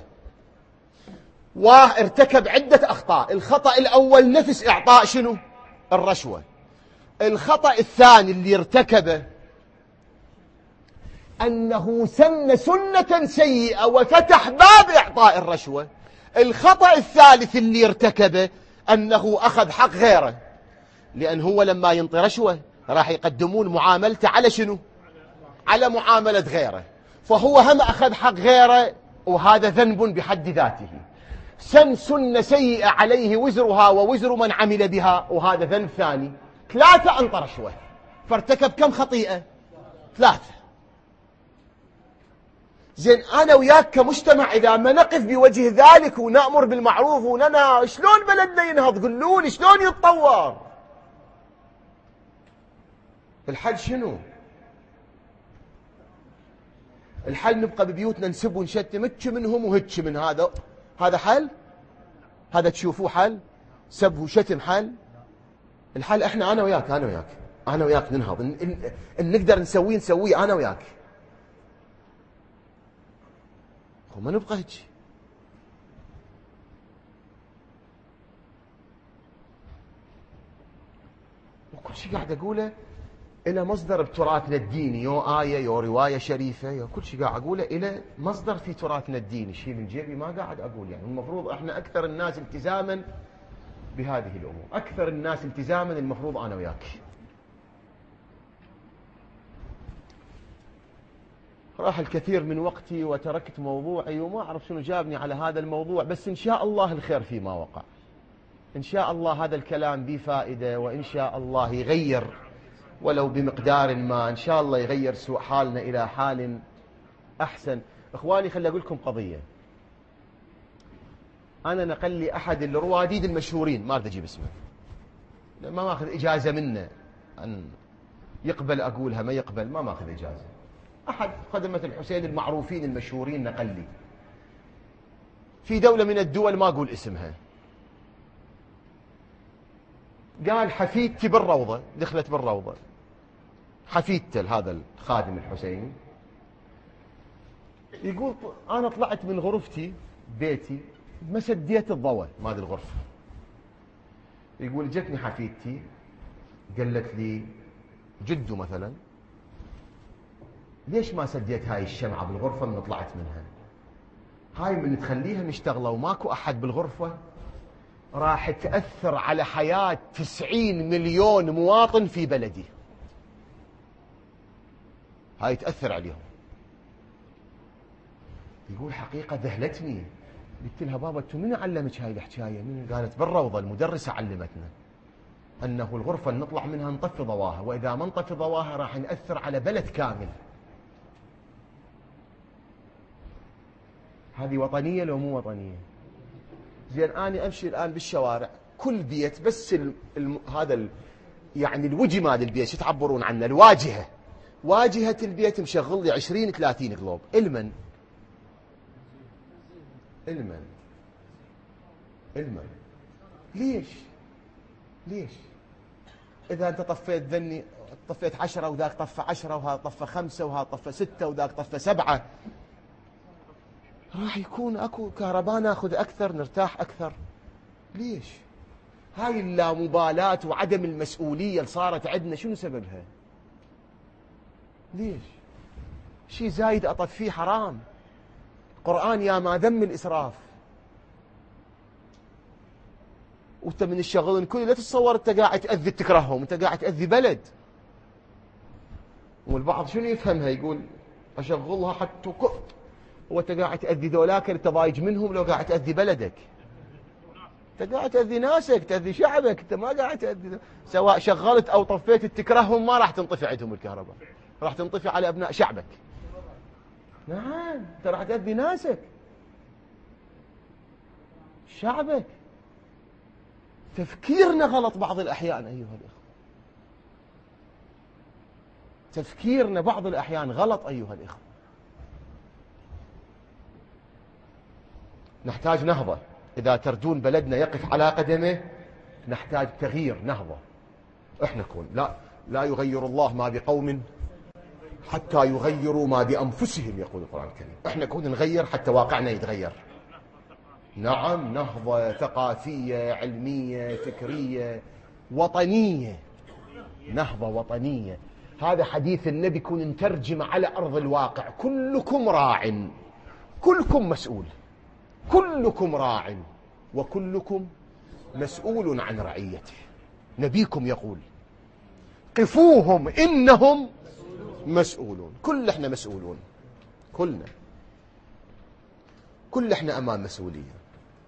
S1: وارتكب عدة أخطاء. الخطأ الأول نفس إعطاء شنو؟ الرشوة. الخطأ الثاني اللي ارتكبه أنه سن سنة سيئة وفتح باب إعطاء الرشوة. الخطأ الثالث اللي ارتكبه أنه أخذ حق غيره، لأن هو لما ينطي رشوة راح يقدمون معاملته على شنو؟ على معاملة غيره، فهو هم أخذ حق غيره، وهذا ذنب بحد ذاته. سن سنة سيئة عليه وزرها ووزر من عمل بها، وهذا ذنب ثاني. 3 أنطى رشوة، فارتكب كم خطيئة؟ 3. زين أنا وياك كمجتمع إذا ما نقف بوجه ذلك ونأمر بالمعروف وننهى، شلون بلدنا ينهض؟ قولوا لي شلون يتطور؟ الحل شنو؟ الحل نبقى ببيوتنا نسب ونشتم، هتش منهم وهتش من هذا. هذا حل؟ هذا تشوفوه حل؟ سب وشتم حل؟ الحل احنا انا وياك ننهض. إن نقدر نسويه انا وياك. وما نبقى هيك. وكل شيء قاعد اقوله إلى مصدر بتراثنا الديني، يو آية يو رواية شريفة، يو كل شيء قاعد أقوله إلى مصدر في تراثنا الديني. شيء من جيبي ما قاعد أقول. يعني المفروض إحنا أكثر الناس التزاما بهذه الأمور، أكثر الناس التزاما المفروض أنا وياك. راح الكثير من وقتي وتركت موضوعي وما أعرف شنو جابني على هذا الموضوع، بس إن شاء الله الخير فيما وقع. إن شاء الله هذا الكلام به فائدة، وإن شاء الله يغير ولو بمقدار ما، إن شاء الله يغير سوء حالنا إلى حال أحسن. إخواني خلي أقول لكم قضية. أنا نقل لي أحد الرواديد المشهورين، ما أريد أجيب اسمه، ما ماخذ إجازة منه أن يقبل أقولها، ما يقبل ما ماخذ إجازة. أحد خدمة الحسين المعروفين المشهورين نقل لي في دولة من الدول ما أقول اسمها، قال حفيدتي بالروضة، دخلت بالروضة حفيدته هذا الخادم الحسيني، يقول أنا طلعت من غرفتي بيتي ما سديت الضوء مال الغرفة. يقول جتني حفيدتي قالت لي جدو مثلا ليش ما سديت هاي الشمعة بالغرفة من طلعت منها؟ هاي من تخليها مشتغلة وماكو أحد بالغرفة راح تأثر على حياة 90 مليون مواطن في بلدي. هاي تأثر عليهم. يقول حقيقة ذهلتني. قلت لها بابا انتو من علمك هاي الحكاية؟ من قالت بالروضة المدرسة علمتنا أنه الغرفة اللي نطلع منها نطفي ضواها، وإذا ما نطفي ضواها راح نأثر على بلد كامل. هذه وطنية لو مو وطنية؟ زين أنا أمشي الآن بالشوارع كل بيت بس يعني الوجه مال البيت شو تعبرون عنه؟ الواجهة، واجهة البيت مشغل لي 20-30 قلوب. المن ليش إذا أنت طفيت ذني طفيت 10 وذاك طفى 10 وهذا طفى 5 وهذا طفى 6 وذاك طفى 7، راح يكون اكو كهرباء ناخذ اكثر نرتاح اكثر. ليش؟ هاي اللامبالاة وعدم المسؤولية اللي صارت عندنا شنو سببها؟ ليش؟ شيء زايد اطفيه حرام. قرآن يا ما ذم الاسراف. وانت من الشغل كله لا تتصور انت قاعد تأذي تكرههم، انت قاعد تأذي بلد. والبعض شنو يفهمها؟ يقول اشغلها حتى وانت قاعد تأذي ذولاك اللي تضايج منهم، لو قاعد تأذي بلدك انت قاعد تأذي ناسك، تأذي شعبك، انت ما قاعد تأذي. سواء شغلت او طفيت تكرههم ما راح تنطفي عندهم الكهرباء، راح تنطفي على ابناء شعبك. نعم انت راح تأذي ناسك شعبك. تفكيرنا غلط بعض الأحيان أيها الإخوة، تفكيرنا بعض الأحيان غلط أيها الإخوة. نحتاج نهضة. إذا تردون بلدنا يقف على قدمه نحتاج تغيير، نهضة. احنا نكون لا يغير الله ما بقوم حتى يغيروا ما بأنفسهم، يقول القرآن الكريم. احنا نكون نغير حتى واقعنا يتغير. نعم، نهضة ثقافية علمية فكرية وطنية، نهضة وطنية. هذا حديث النبي كون نترجم على أرض الواقع. كلكم راع، كلكم مسؤول، كلكم راع وكلكم مسؤول عن رعيته. نبيكم يقول قفوهم إنهم مسؤولون. كل احنا مسؤولون، كلنا، كل احنا أمام مسؤولية.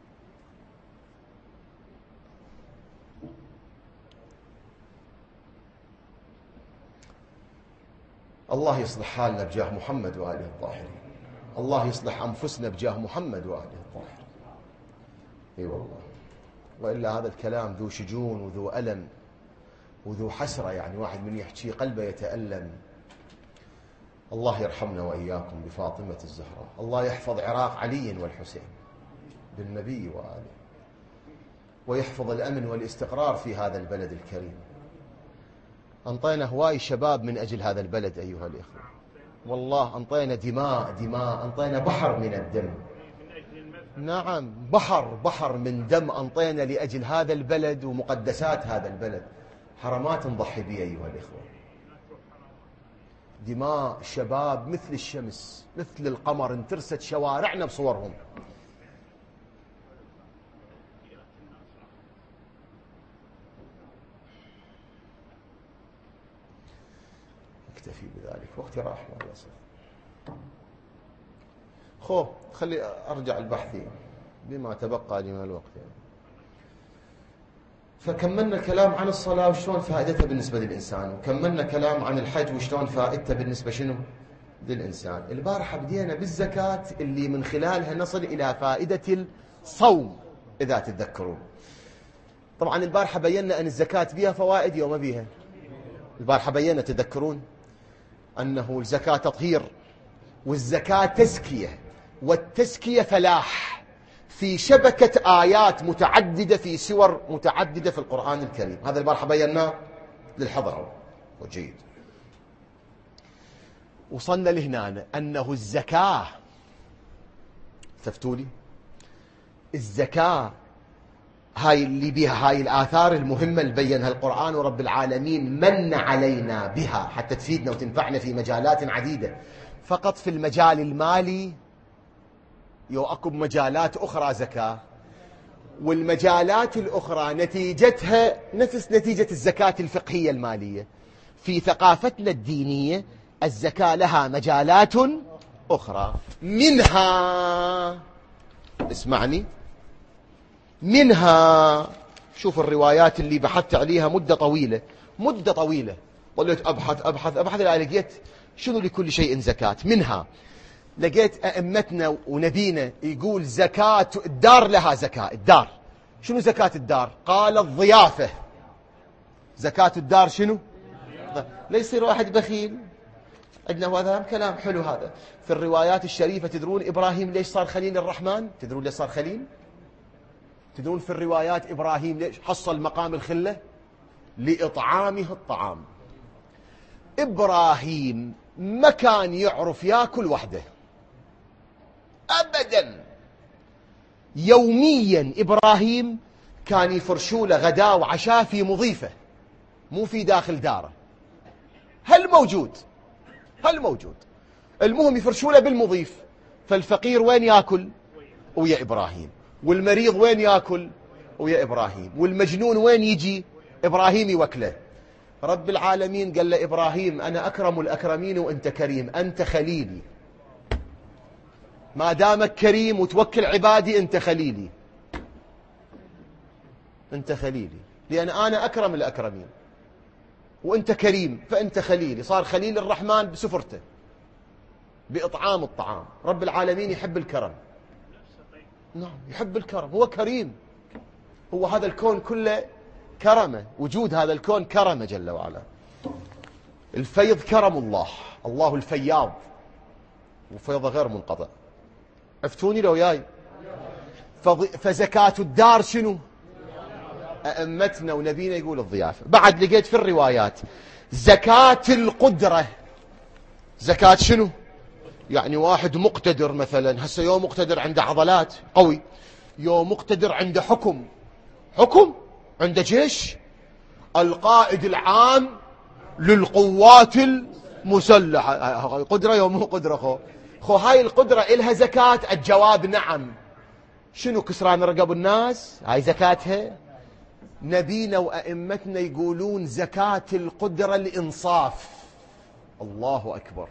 S1: الله يصلح حالنا بجاه محمد وآله الطاهرين. الله يصلح أنفسنا بجاه محمد وآله الطاهرين. اي والله، وإلا هذا الكلام ذو شجون وذو ألم وذو حسرة، يعني واحد من يحكي قلبه يتألم. الله يرحمنا وإياكم بفاطمة الزهراء. الله يحفظ عراق علي والحسين بالنبي وآله، ويحفظ الأمن والاستقرار في هذا البلد الكريم. أنطينا هواي شباب من أجل هذا البلد أيها الإخوة، والله أنطينا دماء، أنطينا بحر من الدم. نعم، بحر من دم أنطينا لأجل هذا البلد ومقدسات هذا البلد. حرمات نضحي بها أيها الإخوة. دماء شباب مثل الشمس مثل القمر انترست شوارعنا بصورهم. اكتفي بذلك، وقتي راح ما يصل. خلي أرجع البحث بما تبقى لي من الوقت. فكملنا الكلام عن الصلاة وشلون فائدتها بالنسبة للإنسان، وكملنا كلام عن الحج وشلون فائدتها بالنسبة شنو للإنسان. البارحة بدينا بالزكاة اللي من خلالها نصل إلى فائدة الصوم إذا تتذكرون. طبعا البارحة بينا أن الزكاة بها فوائد يوم بها. البارحة بينا تذكرون أنه الزكاة تطهير، والزكاة تزكية، والتزكية فلاح، في شبكة آيات متعددة في سور متعددة في القرآن الكريم. هذا البارحة بيناه للحضر وجيد. وصلنا لهنا أنه الزكاة، ثفتولي الزكاة هاي اللي بها هاي الآثار المهمة اللي بينها القرآن ورب العالمين من علينا بها حتى تفيدنا وتنفعنا في مجالات عديدة. فقط في المجال المالي أكو مجالات أخرى زكاة، والمجالات الأخرى نتيجتها نفس نتيجة الزكاة الفقهية المالية. في ثقافتنا الدينية الزكاة لها مجالات أخرى، منها، اسمعني، منها، شوف الروايات اللي بحثت عليها مدة طويلة ظليت أبحث لا لقيت شنو لكل شيء زكاة. منها لقيت أئمتنا ونبينا يقول زكاة الدار لها زكاة. الدار شنو زكاة الدار؟ قال الضيافة. زكاة الدار شنو؟ لا يصير واحد بخيل. عندنا هذا كلام حلو هذا في الروايات الشريفة. تدرون إبراهيم ليش صار خليل الرحمن؟ تدرون ليش صار خليل؟ تدرون في الروايات إبراهيم ليش حصل مقام الخلة؟ لإطعامه الطعام. إبراهيم ما كان يعرف يأكل وحده أبدا. يوميا إبراهيم كان يفرشوا له غداء وعشاء في مضيفة، مو في داخل داره. هل موجود المهم يفرشوا له بالمضيف. فالفقير وين يأكل؟ ويا إبراهيم. والمريض وين يأكل؟ ويا إبراهيم. والمجنون وين يجي؟ إبراهيم يوكله. رب العالمين قال له إبراهيم أنا أكرم الأكرمين وأنت كريم، أنت خليلي، ما دامك كريم وتوكل عبادي أنت خليلي، لأن أنا أكرم الأكرمين وأنت كريم فأنت خليلي. صار خليل الرحمن بسفرته بإطعام الطعام. رب العالمين يحب الكرم. نعم يحب الكرم، هو كريم. هو هذا الكون كله كرمه، وجود هذا الكون كرمه جل وعلا. الفيض كرم الله الفياض، وفيض غير منقطع. عفتوني لو جاي. فزكاة الدار شنو؟ أئمتنا ونبينا يقول الضيافة. بعد لقيت في الروايات زكاة القدرة. زكاة شنو؟ يعني واحد مقتدر مثلا، هسه يوم مقتدر عنده عضلات قوي، يوم مقتدر عنده حكم عنده جيش، القائد العام للقوات المسلحة، قدرة يوم مو قدرة. خو هاي القدرة إلها زكاة؟ الجواب نعم. شنو كسران رقب الناس؟ هاي زكاتها. نبينا وأئمتنا يقولون زكاة القدرة الإنصاف. الله أكبر،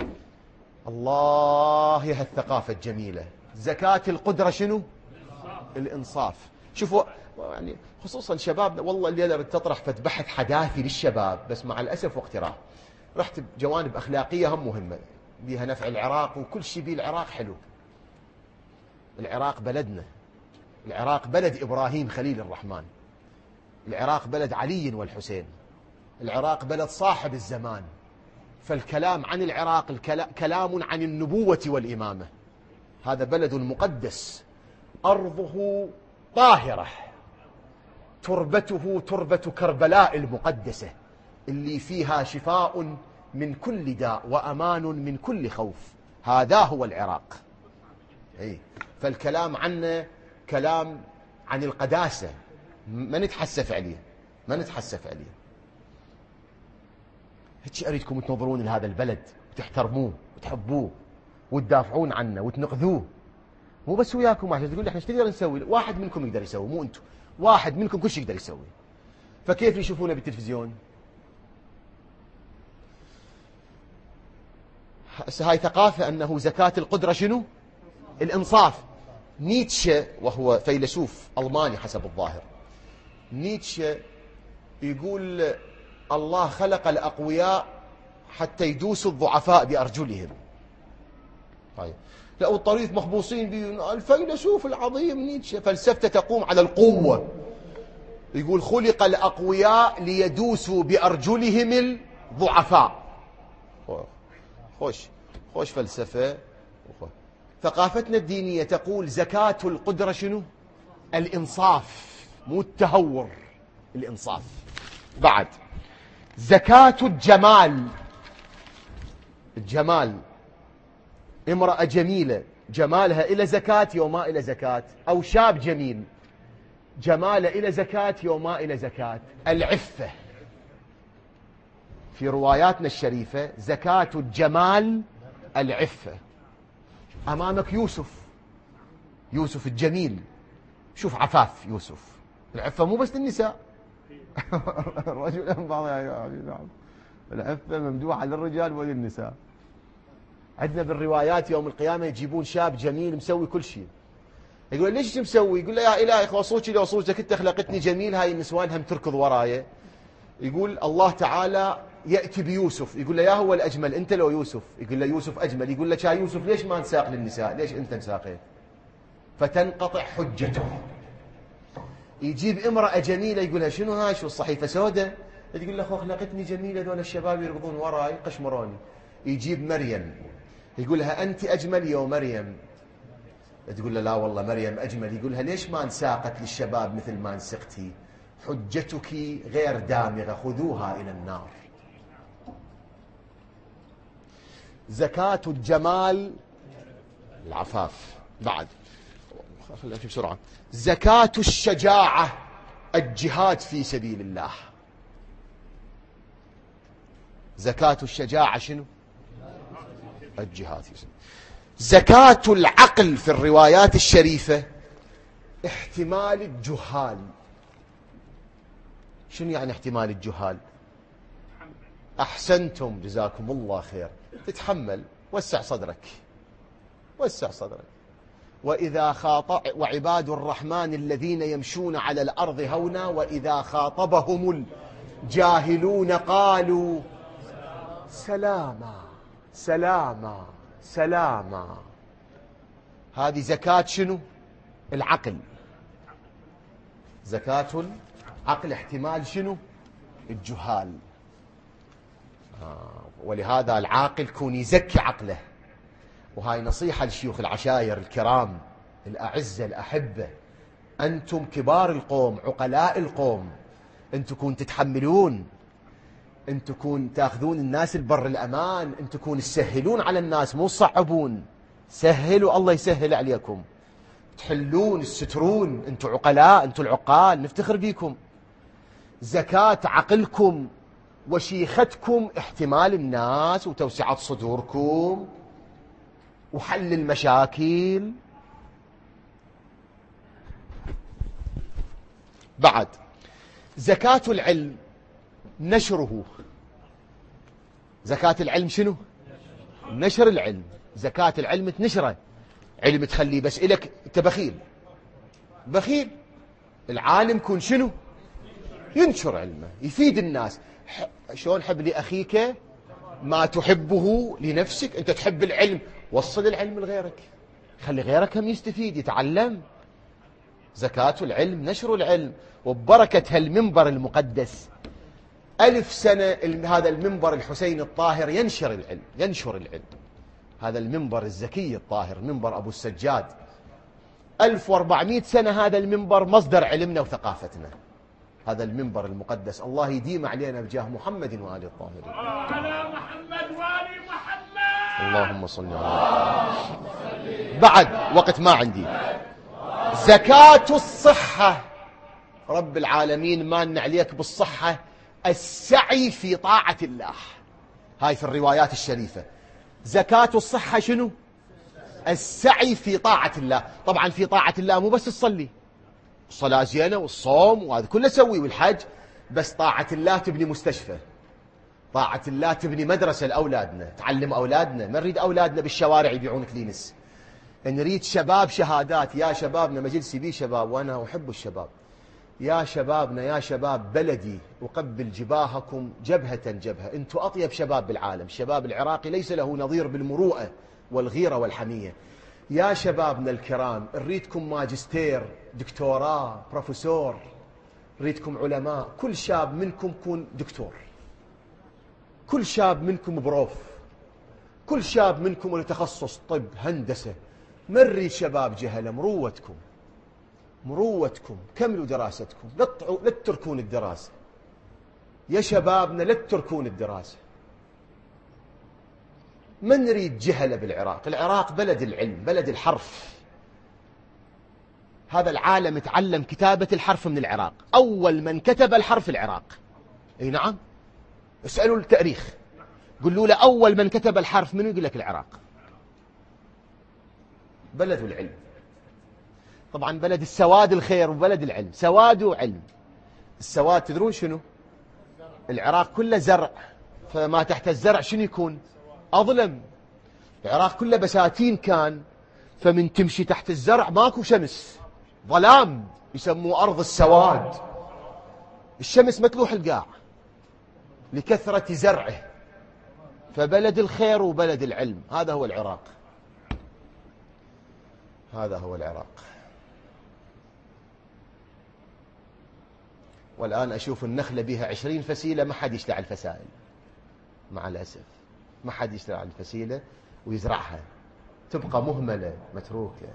S1: الله يا هالثقافة الجميلة. زكاة القدرة شنو؟ الإنصاف. شوفوا يعني خصوصا شبابنا، والله الليلة تطرح فتبحث حداثي للشباب، بس مع الأسف وقت راح رحت بجوانب أخلاقية هم مهمة بيها نفع العراق، وكل شيء بيه العراق حلو. العراق بلدنا، العراق بلد إبراهيم خليل الرحمن، العراق بلد علي والحسين، العراق بلد صاحب الزمان. فالكلام عن العراق كلام عن النبوة والإمامة. هذا بلد مقدس، أرضه طاهرة، تربته تربة كربلاء المقدسة، اللي فيها شفاء من كل داء وأمان من كل خوف. هذا هو العراق. فالكلام عنه كلام عن القداسة، ما نتحسف عليه، ما نتحسف عليه. هيك أريدكم تنظرون لهذا البلد وتحترموه وتحبوه وتدافعون عنه وتنقذوه. مو بس وياكم واحد تقول احنا ايش نقدر نسوي، واحد منكم يقدر يسوي، مو انتم، واحد منكم كل شيء يقدر يسوي. فكيف يشوفونه بالتلفزيون؟ هاي ثقافة أنه زكاة القدرة شنو؟ الإنصاف. نيتشه وهو فيلسوف ألماني حسب الظاهر، نيتشه يقول الله خلق الأقوياء حتى يدوسوا الضعفاء بأرجلهم. طيب لقوا الطريق مخبوصين به. الفيلسوف العظيم نيتشه فلسفته تقوم على القوة، يقول خلق الأقوياء ليدوسوا بأرجلهم الضعفاء. خوش فلسفة. ثقافتنا الدينية تقول زكاة القدرة شنو؟ الإنصاف، مو التهور، الإنصاف. بعد زكاة الجمال. الجمال، امرأة جميلة جمالها إلى زكاة يوم ما إلى زكاة، أو شاب جميل جماله إلى زكاة يوم ما إلى زكاة. العفة في رواياتنا الشريفة زكاة الجمال العفة. أمامك يوسف الجميل، شوف عفاف يوسف. العفة مو بس للنساء الرجل بعض العفة ممدوحة للرجال وللنساء. عندنا بالروايات يوم القيامة يجيبون شاب جميل مسوي كل شيء، يقول ليش مسوي؟ يقول له يا إلهي خصوصي لو صوتك أنت خلقتني جميل، هاي النسوان هم تركض ورايا. يقول الله تعالى يأتي بيوسف، يقول له يا هو الأجمل أنت لو يوسف؟ يقول له يوسف أجمل. يقول له يا يوسف ليش ما نساق للنساء، ليش أنت نساقين؟ فتنقطع حجته. يجيب امرأة جميلة يقول لها شنو هاي، شو الصحيفة سوداء؟ تقول له أخو خلقتني جميلة، ذول الشباب يركضون وراي قشمروني. يجيب مريم يقول لها أنت أجمل يا مريم، تقول له لا والله مريم أجمل. يقول لها ليش ما انساقت للشباب مثل ما انسقتي؟ حجتك غير دامغة، خذوها إلى النار. زكاة الجمال العفاف. بعد خلينا نمشي بسرعة. زكاة الشجاعة الجهاد في سبيل الله. زكاة الشجاعة شنو؟ الجهاد في سبيل. زكاة العقل في الروايات الشريفة احتمال الجهال. شنو يعني احتمال الجهال؟ أحسنتم جزاكم الله خير. تتحمل، وسع صدرك، وسع صدرك. وإذا وعباد الرحمن الذين يمشون على الأرض هونا وإذا خاطبهم الجاهلون قالوا سلاما سلاما سلاما. هذه زكاة شنو؟ العقل. زكاة العقل احتمال شنو؟ الجهال. ولهذا العاقل كون يزكي عقله. وهاي نصيحة لشيوخ العشائر الكرام الأعزة الأحبة، أنتم كبار القوم، عقلاء القوم، أنتم كون تتحملون، أنتم كون تأخذون الناس البر الأمان، أنتم كون تسهلون على الناس مو تصعبون، سهلوا الله يسهل عليكم، تحلون تسترون، أنتم عقلاء، أنتم العقال نفتخر بيكم. زكاة عقلكم وشيختكم احتمال الناس وتوسعة صدوركم وحل المشاكل. بعد زكاة العلم نشره. زكاة العلم شنو؟ نشر العلم. زكاة العلم تنشره، علم تخليه بس إلك أنت بخيل. بخيل. العالم كون شنو؟ ينشر علمه، يفيد الناس. شلون حب لأخيك ما تحبه لنفسك. أنت تحب العلم، وصل العلم لغيرك، خلي غيرك هم يستفيد يتعلم. زكاة العلم نشر العلم. وببركة هالمنبر المقدس 1000 سنة هذا المنبر الحسين الطاهر ينشر العلم، ينشر العلم. هذا المنبر الزكي الطاهر، منبر أبو السجاد، 1400 سنة هذا المنبر مصدر علمنا وثقافتنا. هذا المنبر المقدس الله يديم علينا بجاه محمد وآل الطاهرين.
S2: على محمد وآل محمد.
S1: اللهم صل على محمد. بعد وقت ما عندي. زكاة الصحة. رب العالمين مان عليك بالصحة، السعي في طاعة الله. هاي في الروايات الشريفة. زكاة الصحة شنو؟ السعي في طاعة الله. طبعا في طاعة الله مو بس تصلي، الصلاة زينة والصوم وهذا كله سوي والحج، بس طاعة الله تبني مستشفى، طاعة الله تبني مدرسة لأولادنا، تعلم أولادنا. ما نريد أولادنا بالشوارع يبيعون كلينس، نريد شباب شهادات. يا شبابنا مجلسي بيه شباب وأنا أحب الشباب. يا شبابنا يا شباب بلدي أقبل جباهكم جبهة جبهة، أنتم أطيب شباب بالعالم. الشباب العراقي ليس له نظير بالمروءة والغيرة والحمية. يا شبابنا الكرام نريدكم ماجستير، دكتوراه، بروفيسور، نريدكم علماء. كل شاب منكم يكون دكتور، كل شاب منكم بروف، كل شاب منكم له تخصص طب هندسة. ما نريد شباب جهلة. مروتكم، مروتكم كملوا دراستكم، لا تتركون الدراسة يا شبابنا، لا تتركون الدراسة. ما نريد جهلة بالعراق. العراق بلد العلم، بلد الحرف. هذا العالم تعلم كتابة الحرف من العراق. أول من كتب الحرف العراق. اي نعم، اسألوا التاريخ، قلوا له أول من كتب الحرف منو، يقول لك العراق. بلد العلم. طبعا بلد السواد الخير وبلد العلم. سواد وعلم. السواد تدرون شنو؟ العراق كله زرع، فما تحت الزرع شنو يكون؟ أظلم. العراق كله بساتين كان، فمن تمشي تحت الزرع ماكو شمس، ظلام، يسموه أرض السواد. الشمس ما تلوح القاع لكثرة زرعه. فبلد الخير وبلد العلم، هذا هو العراق. هذا هو العراق. والآن أشوف النخلة بها 20 فسيلة، ما حد يشتري الفسائل مع الأسف. ما حد يشتري الفسيلة ويزرعها، تبقى مهملة متروكة.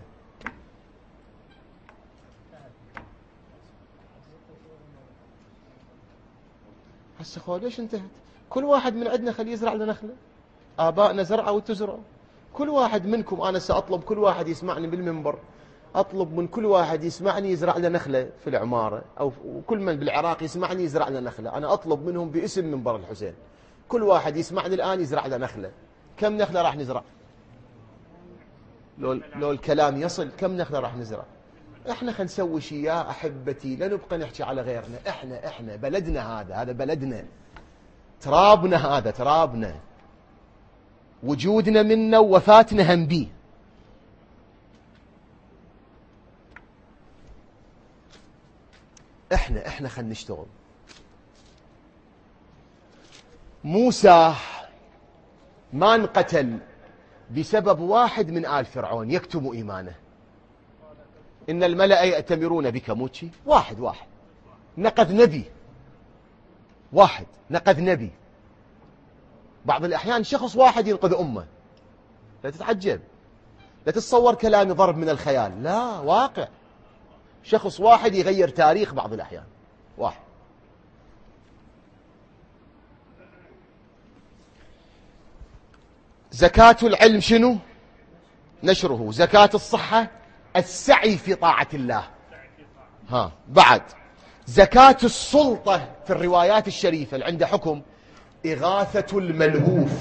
S1: هسه خو ليش انتهت؟ كل واحد من عندنا خليه يزرع له نخلة. آبائنا زرعوا وتزرعوا. كل واحد منكم، أنا سأطلب كل واحد يسمعني بالمنبر، أطلب من كل واحد يسمعني يزرع له نخلة في العمارة، أو كل من بالعراق يسمعني يزرع له نخلة. أنا أطلب منهم باسم منبر الحسين، كل واحد يسمعني الآن يزرع له نخلة. كم نخلة راح نزرع؟ لو الكلام يصل، كم نخلة راح نزرع؟ احنا خلينا نسوي شيء يا أحبتي، لا نبقى نحكي على غيرنا. احنا بلدنا، هذا بلدنا، ترابنا، هذا ترابنا، وجودنا منه ووفاتنا هم بيه. احنا خلينا نشتغل. موسى ما انقتل بسبب واحد من آل فرعون يكتم إيمانه. إن الملأ يأتمرون بك موتشي. واحد نقذ نبي، واحد نقذ نبي. بعض الأحيان شخص واحد ينقذ أمة. لا تتعجب، لا تتصور كلامي ضرب من الخيال، لا، واقع. شخص واحد يغير تاريخ بعض الأحيان، واحد. زكاة العلم شنو؟ نشره. زكاة الصحة السعي في طاعة الله. بعد زكاة السلطة في الروايات الشريفة اللي عنده حكم إغاثة الملهوف.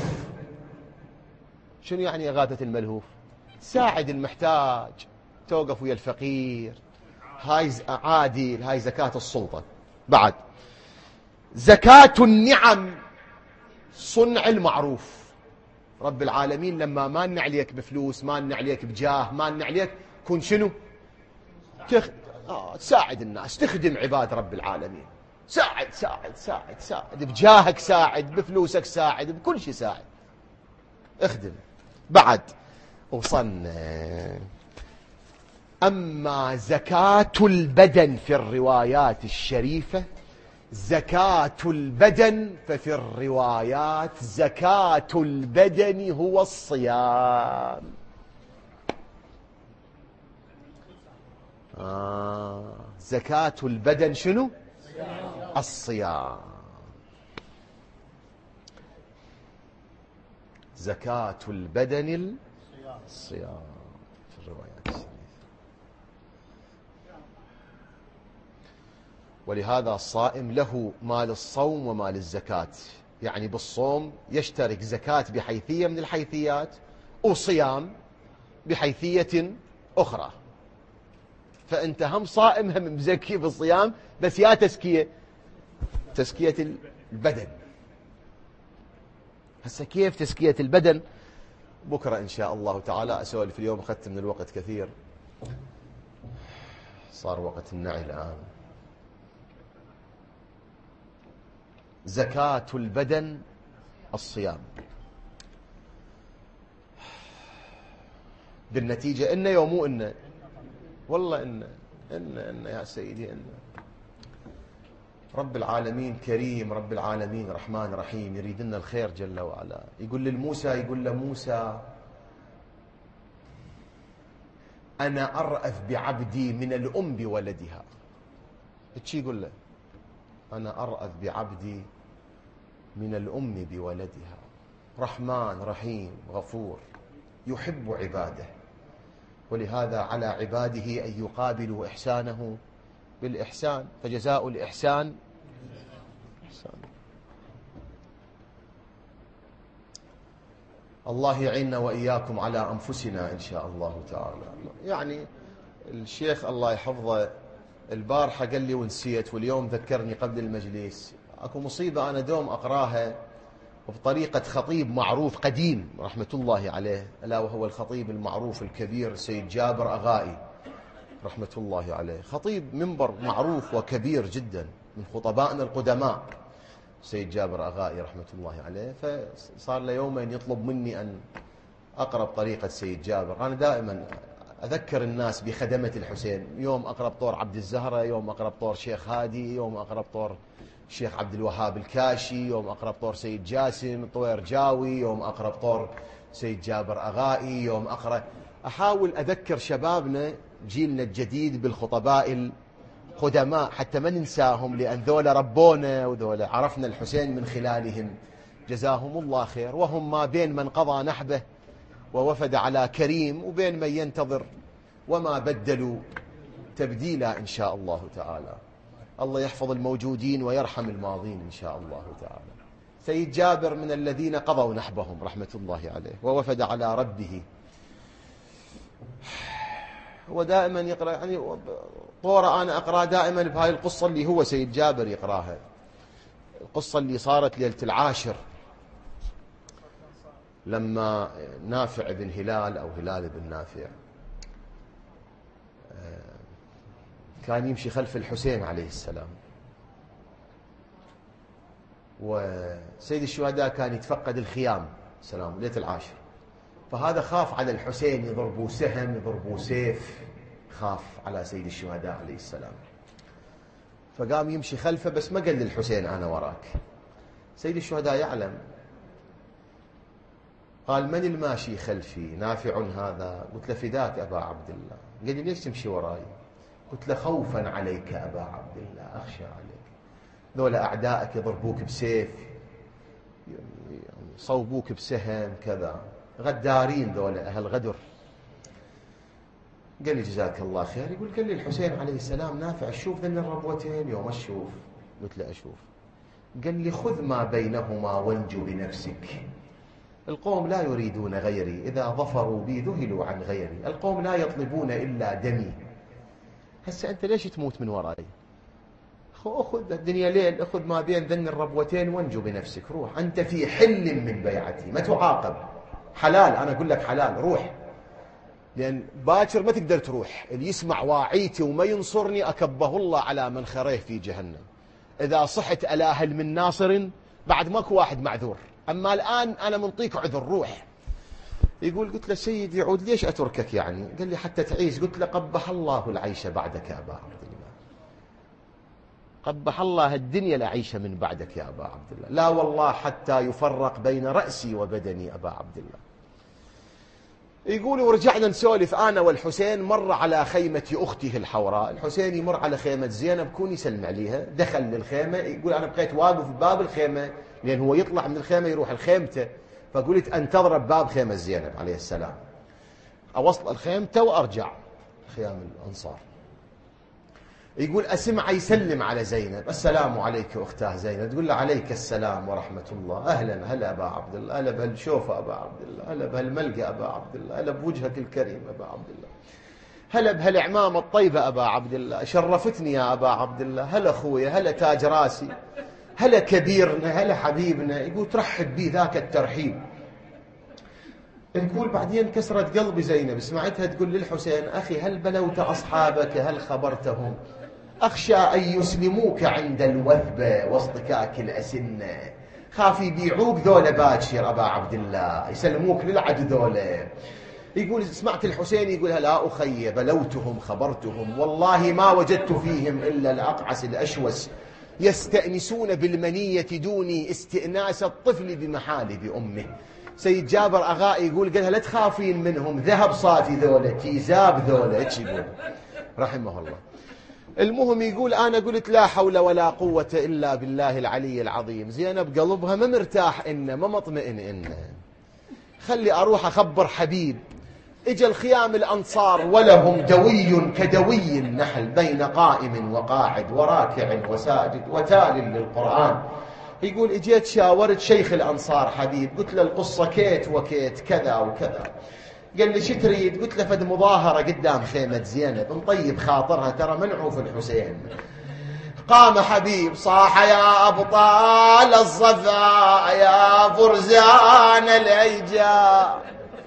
S1: شنو يعني إغاثة الملهوف؟ ساعد المحتاج، توقف ويا الفقير، هاي عادل، هاي زكاة السلطة. بعد زكاة النعم، صنع المعروف. رب العالمين لما مانع عليك بفلوس، مانع عليك بجاه، مانع عليك، كن شنو؟ تساعد الناس، تخدم عباد رب العالمين. ساعد ساعد ساعد ساعد، بجاهك ساعد، بفلوسك ساعد، بكل شيء ساعد، اخدم. بعد وصلنا. أما زكاة البدن في الروايات الشريفة، زكاة البدن، ففي الروايات زكاة البدن هو الصيام. زكاة البدن شنو؟ الصيام. زكاة البدن الصيام في الروايات الشريفة. ولهذا الصائم له مال الصوم ومال الزكاة، يعني بالصوم يشترك زكاة بحيثية من الحيثيات، وصيام بحيثية أخرى. فأنت هم صائم هم مزكي بالصيام، بس يا تزكية البدن. هسه كيف تزكية البدن؟ بكرة إن شاء الله تعالى أسولف. اليوم أخذت من الوقت كثير، صار وقت النعي الآن. زكاة البدن الصيام. بالنتيجة إن يومو إن والله إن يا سيدي، إن رب العالمين كريم، رب العالمين رحمن رحيم، يريد لنا الخير جل وعلا. يقول للموسى، يقول لموسى: أنا أرأف بعبدي من الأم بولدها. إيش يقول له؟ أنا أرأف بعبدي من الأم بولدها. رحمن رحيم غفور، يحب عباده، ولهذا على عباده أن يقابلوا إحسانه بالإحسان، فجزاء الإحسان إحسان. الله يعيننا وإياكم على أنفسنا إن شاء الله تعالى. يعني الشيخ الله يحفظه البارحة قال لي ونسيت، واليوم ذكرني قبل المجلس. أكو مصيبة أنا دوم أقراها بطريقة خطيب معروف قديم رحمة الله عليه، ألا وهو الخطيب المعروف الكبير سيد جابر أغائي رحمة الله عليه. خطيب منبر معروف وكبير جدا من خطبائنا القدماء سيد جابر أغائي رحمة الله عليه. فصار له يومين يطلب مني أن أقرأ بطريقة سيد جابر. أنا دائما أذكر الناس بخدمة الحسين، يوم أقرأ بطور عبد الزهرة، يوم أقرأ بطور شيخ هادي، يوم أقرأ بطور الشيخ عبد الوهاب الكاشي، يوم أقرأ بطور سيد جاسم الطوير جاوي، يوم أقرأ بطور سيد جابر أغائي، يوم أقرأ. أحاول أذكر شبابنا جيلنا الجديد بالخطباء القدماء حتى ما ننساهم، لأن ذولا ربونا وذولا عرفنا الحسين من خلالهم جزاهم الله خير. وهم ما بين من قضى نحبه ووفد على كريم وبين من ينتظر، وما بدلوا تبديلا إن شاء الله تعالى. الله يحفظ الموجودين ويرحم الماضين إن شاء الله تعالى. سيد جابر من الذين قضوا نحبهم رحمة الله عليه ووفد على ربه. ودائما يقرأ، يعني طورة أنا أقرأ دائما بهاي القصة اللي هو سيد جابر يقرأها، القصة اللي صارت ليلة العاشر لما نافع بن هلال أو هلال بن نافع كان يمشي خلف الحسين عليه السلام، وسيد الشهداء كان يتفقد الخيام سلام ليلة العاشر. فهذا خاف على الحسين، يضربوا سهم يضربوا سيف، خاف على سيد الشهداء عليه السلام. فقام يمشي خلفه، بس ما قال للحسين أنا وراك. سيد الشهداء يعلم، قال: من الماشي خلفي؟ نافع هذا. قلت له: فداك أبا عبد الله. قال لي: ليش تمشي وراي؟ قلت له خوفا عليك أبا عبد الله، أخشى عليك، ذولا أعدائك يضربوك بسيف، يصوبوك بسهم كذا، غدارين ذولا أهل غدر. قال لي جزاك الله خير. يقول قال لي الحسين عليه السلام نافع تشوف ذن الربوتين؟ يوم أشوف. قلت له أشوف. قال لي خذ ما بينهما وانجو بنفسك. القوم لا يريدون غيري، إذا ظفروا بي ذهلوا عن غيري، القوم لا يطلبون إلا دمي. هسه أنت ليش تموت من وراي؟ أخذ الدنيا ليل، أخذ ما بين ذن الربوتين وانجو بنفسك، روح أنت في حل من بيعتي، ما تعاقب، حلال، أنا أقول لك حلال، روح. لأن باكر ما تقدر تروح، اللي يسمع واعيتي وما ينصرني أكبه الله على منخريه في جهنم. إذا صحت ألاهل من ناصر بعد ماكو واحد معذور، أما الآن أنا منطيك عذر، روح. يقول قلت له سيدي عود، ليش أتركك يعني؟ قال لي حتى تعيش. قلت له قبح الله العيش بعدك يا أبا عبد الله، قبح الله الدنيا العيش من بعدك يا أبا عبد الله، لا والله حتى يفرق بين رأسي وبدني أبا عبد الله. يقول ورجعنا نسولف أنا والحسين، مر على خيمة أخته الحوراء، الحسين يمر على خيمة زينب، كون يسلم عليها، دخل للخيمة، يقول أنا بقيت واقف بباب الخيمة، لأن هو يطلع من الخيمة يروح لخيمته، فقلت أنتظر بباب خيمة زينب عليه السلام، أوصل الخيمته وأرجع خيام الأنصار. يقول أسمع يسلم على زينب، السلام عليك أختاه زينب، تقول له عليك السلام ورحمة الله، أهلا، هلا أبا عبد الله، هلا بهالشوفة أبا عبد الله، هلا بهالملقى أبا عبد الله، هلا بوجهك الكريم أبا عبد الله، هلا بهالعمامة الطيبة أبا عبد الله، شرفتني يا أبا عبد الله، هلا أخويا، هلا تاج راسي، هلا كبيرنا، هلا حبيبنا. يقول ترحب بي ذاك الترحيب. يقول بعدين كسرت قلبي زينب، سمعتها تقول للحسين أخي هل بلوت أصحابك، هل خبرتهم؟ أخشى أن يسلموك عند الوثبة واصطكاك الأسنة، خاف يبيعوك ذولا باكر أبا عبد الله، يسلموك للعدو ذولا. يقول سمعت الحسين يقول لا أخي بلوتهم خبرتهم، والله ما وجدت فيهم إلا الأقعس الأشوس، يستأنسون بالمنية دوني استئناس الطفل بمحالب أمه. سيد جابر أغائي يقول قالها لا تخافين منهم، ذهب صافي ذولا، تيزاب ذولا، ايش يقول رحمه الله. المهم يقول أنا قلت لا حول ولا قوة إلا بالله العلي العظيم. زينب قلبها ما مرتاح إنه، ما مطمئن إنه، خلي أروح أخبر حبيب. إجا الخيام الأنصار ولهم دوي كدوي النحل، بين قائم وقاعد وراكع وساجد وتال للقرآن. يقول اجيت شاورت شيخ الأنصار حبيب، قلت له القصة كيت وكيت كذا وكذا. قال لي شو تريد؟ قلت له فد مظاهرة قدام خيمة زينب نطيب خاطرها، ترى منعوف الحسين. قام حبيب صاح يا أبطال الصفا يا فرزان الأيجا،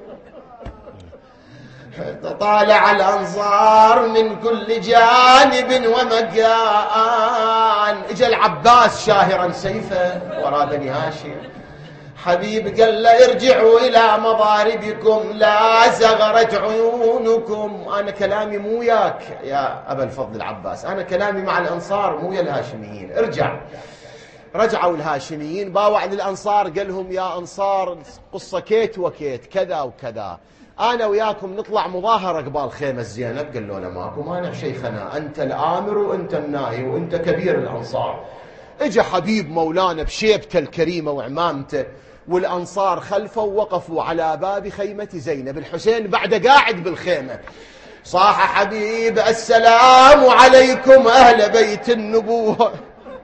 S1: طالع الأنصار من كل جانب ومكان. اجى العباس شاهرا سيفه وراء بني هاشم. حبيب قال له ارجعوا إلى مضاربكم لا زغرت عيونكم. أنا كلامي مو وياك يا أبا الفضل العباس، أنا كلامي مع الأنصار مو ويا الهاشميين، ارجع. رجعوا الهاشميين، باوع للأنصار قال لهم يا أنصار قصة كيت وكيت كذا وكذا، أنا وياكم نطلع مظاهرة قبال خيمة زينب. قال له أنا ماكو مانع شيخنا، أنت الآمر وأنت الناهي وأنت كبير الأنصار. اجى حبيب مولانا بشيبته الكريمة وعمامته، والأنصار خلفه وقفوا على باب خيمة زينب. الحسين بعد قاعد بالخيمة، صاح حبيب السلام عليكم أهل بيت النبوة،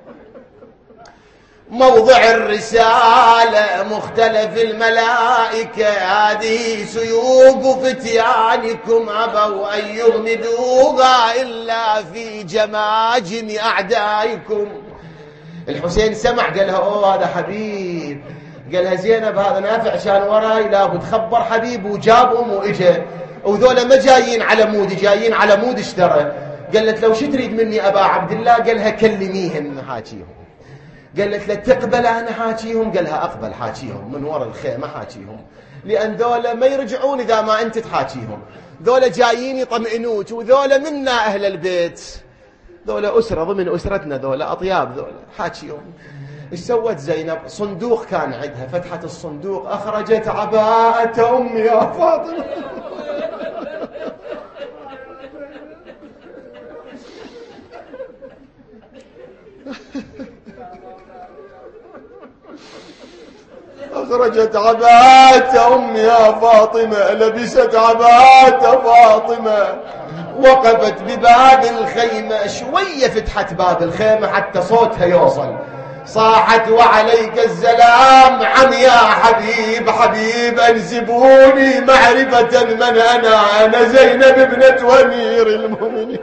S1: موضع الرسالة مختلف الملائكة، هذه سيوف فتيانكم أبوا أن يغمدوها إلا في جماجم أعدائكم. الحسين سمع قال لها أوه هذا حبيب. قال لها زينب هذا نافع كان وراي، لا بتخبر حبيب وجابهم وإجا، وذولا ما جايين على مود، جايين على مود اشترى. قالت لو شو تريد مني أبا عبد الله؟ قال لها كلميهم حاكيهم. قالت له تقبل أنا حاكيهم؟ قال لها أقبل حاكيهم من وراء الخيمة حاكيهم، لأن ذولا ما يرجعون إذا ما أنت تحاكيهم، ذولا جايين يطمئنوك، وذولا منا أهل البيت، ذولا أسرة ضمن أسرتنا، ذولا أطياب، ذولا حاكيهم. ايش سوت زينب؟ صندوق كان عندها، فتحت الصندوق أخرجت عباءة أمي يا فاطمة. أخرجت عباءة أمها فاطمة، لبست عباءة فاطمة، وقفت بباب الخيمة، شوية فتحت باب الخيمة حتى صوتها يوصل، صاحت وعليك السلام عم يا حبيب حبيب انسبوني معرفة من أنا زينب ابنة أمير المؤمنين.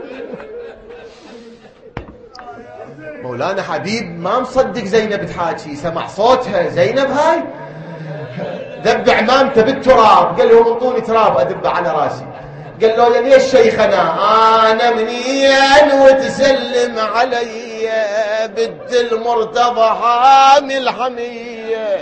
S1: مولانا حبيب ما مصدق زينب تحاكي، سمع صوتها، زينب هاي، ذب عمامته بالتراب، قال له انطوني تراب ادب على راسي. قال له يا ليش شيخنا؟ انا منين وتسلم علي بنت المرتضى حامي الحميه،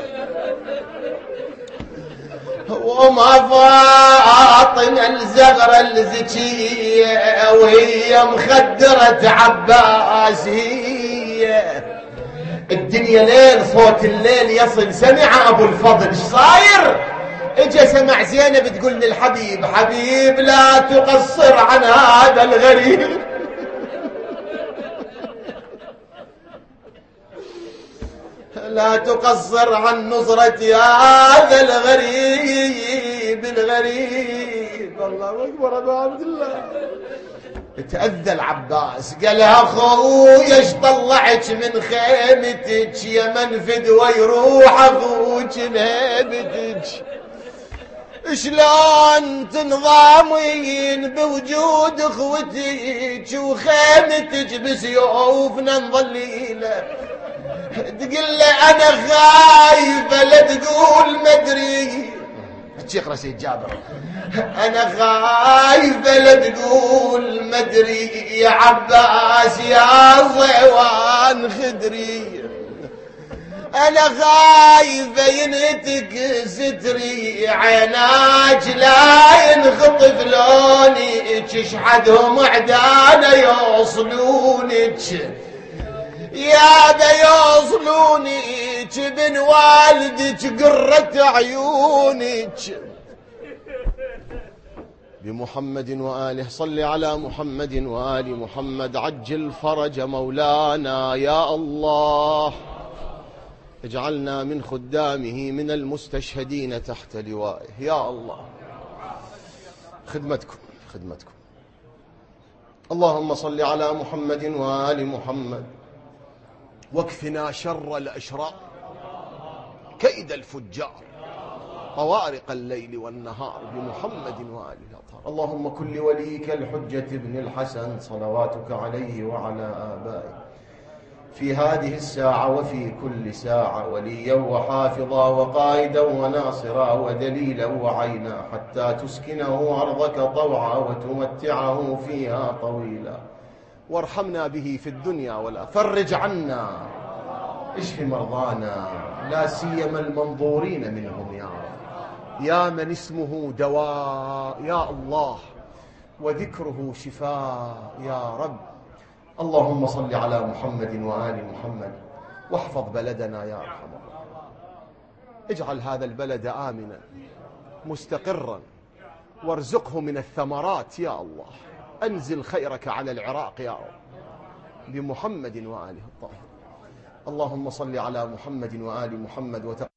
S1: وما فاطمه الزغره الزكيه وهي مخدره عباس هي. الدنيا ليل، صوت الليل يصل، سمع ابو الفضل ايش صاير؟ اجا سمع زينب تقول للحبيب حبيب لا تقصر عن هذا الغريب. لا تقصر عن نصرة هذا الغريب الغريب. الله اكبر ابو عبد الله. تأذى العباس، قالها اخويا ايش طلعك من خيمتك يا منفد ويروح اخوك نهبتك، شلون تنظامين بوجود اخوتك وخيمتك بسيوفنا نظليله. تقول له انا خايفه لا تقول مدري، الشيخ رشيد جابر، انا خايفه لا تقول مدري يا عباس يا ضيوان خدري، انا خايفه ينهتك ستري عيناك لا ينخطف لونك، اشحدهم عدانا يوصلونك يا يوصلونك بن والدك قرة عيونك. بمحمد وآله، صل على محمد وآل محمد، عجل فرج مولانا يا الله، اجعلنا من خدامه من المستشهدين تحت لوائه يا الله. خدمتكم خدمتكم. اللهم صل على محمد وآل محمد، واكفنا شر الأشرار، كيد الفجار، طوارق الليل والنهار، بمحمد وآله الأطهار. اللهم كن لوليك الحجة بن الحسن صلواتك عليه وعلى آبائه في هذه الساعة وفي كل ساعة وليا وحافظا وقائدا وناصرا ودليلا وعينا، حتى تسكنه أرضك طوعا وتمتعه فيها طويلا، وارحمنا به في الدنيا والآخرة. فرج عنا، اشف مرضانا، لا سيما المنظورين منهم يا رب، يا من اسمه دواء يا الله وذكره شفاء يا رب. اللهم صل على محمد وآل محمد، واحفظ بلدنا يا أرحم الراحمين، اجعل هذا البلد آمنا مستقرا، وارزقه من الثمرات يا الله، أنزل خيرك على العراق يا رب، بمحمد وآله الطاهرين. اللهم صل على محمد وآل محمد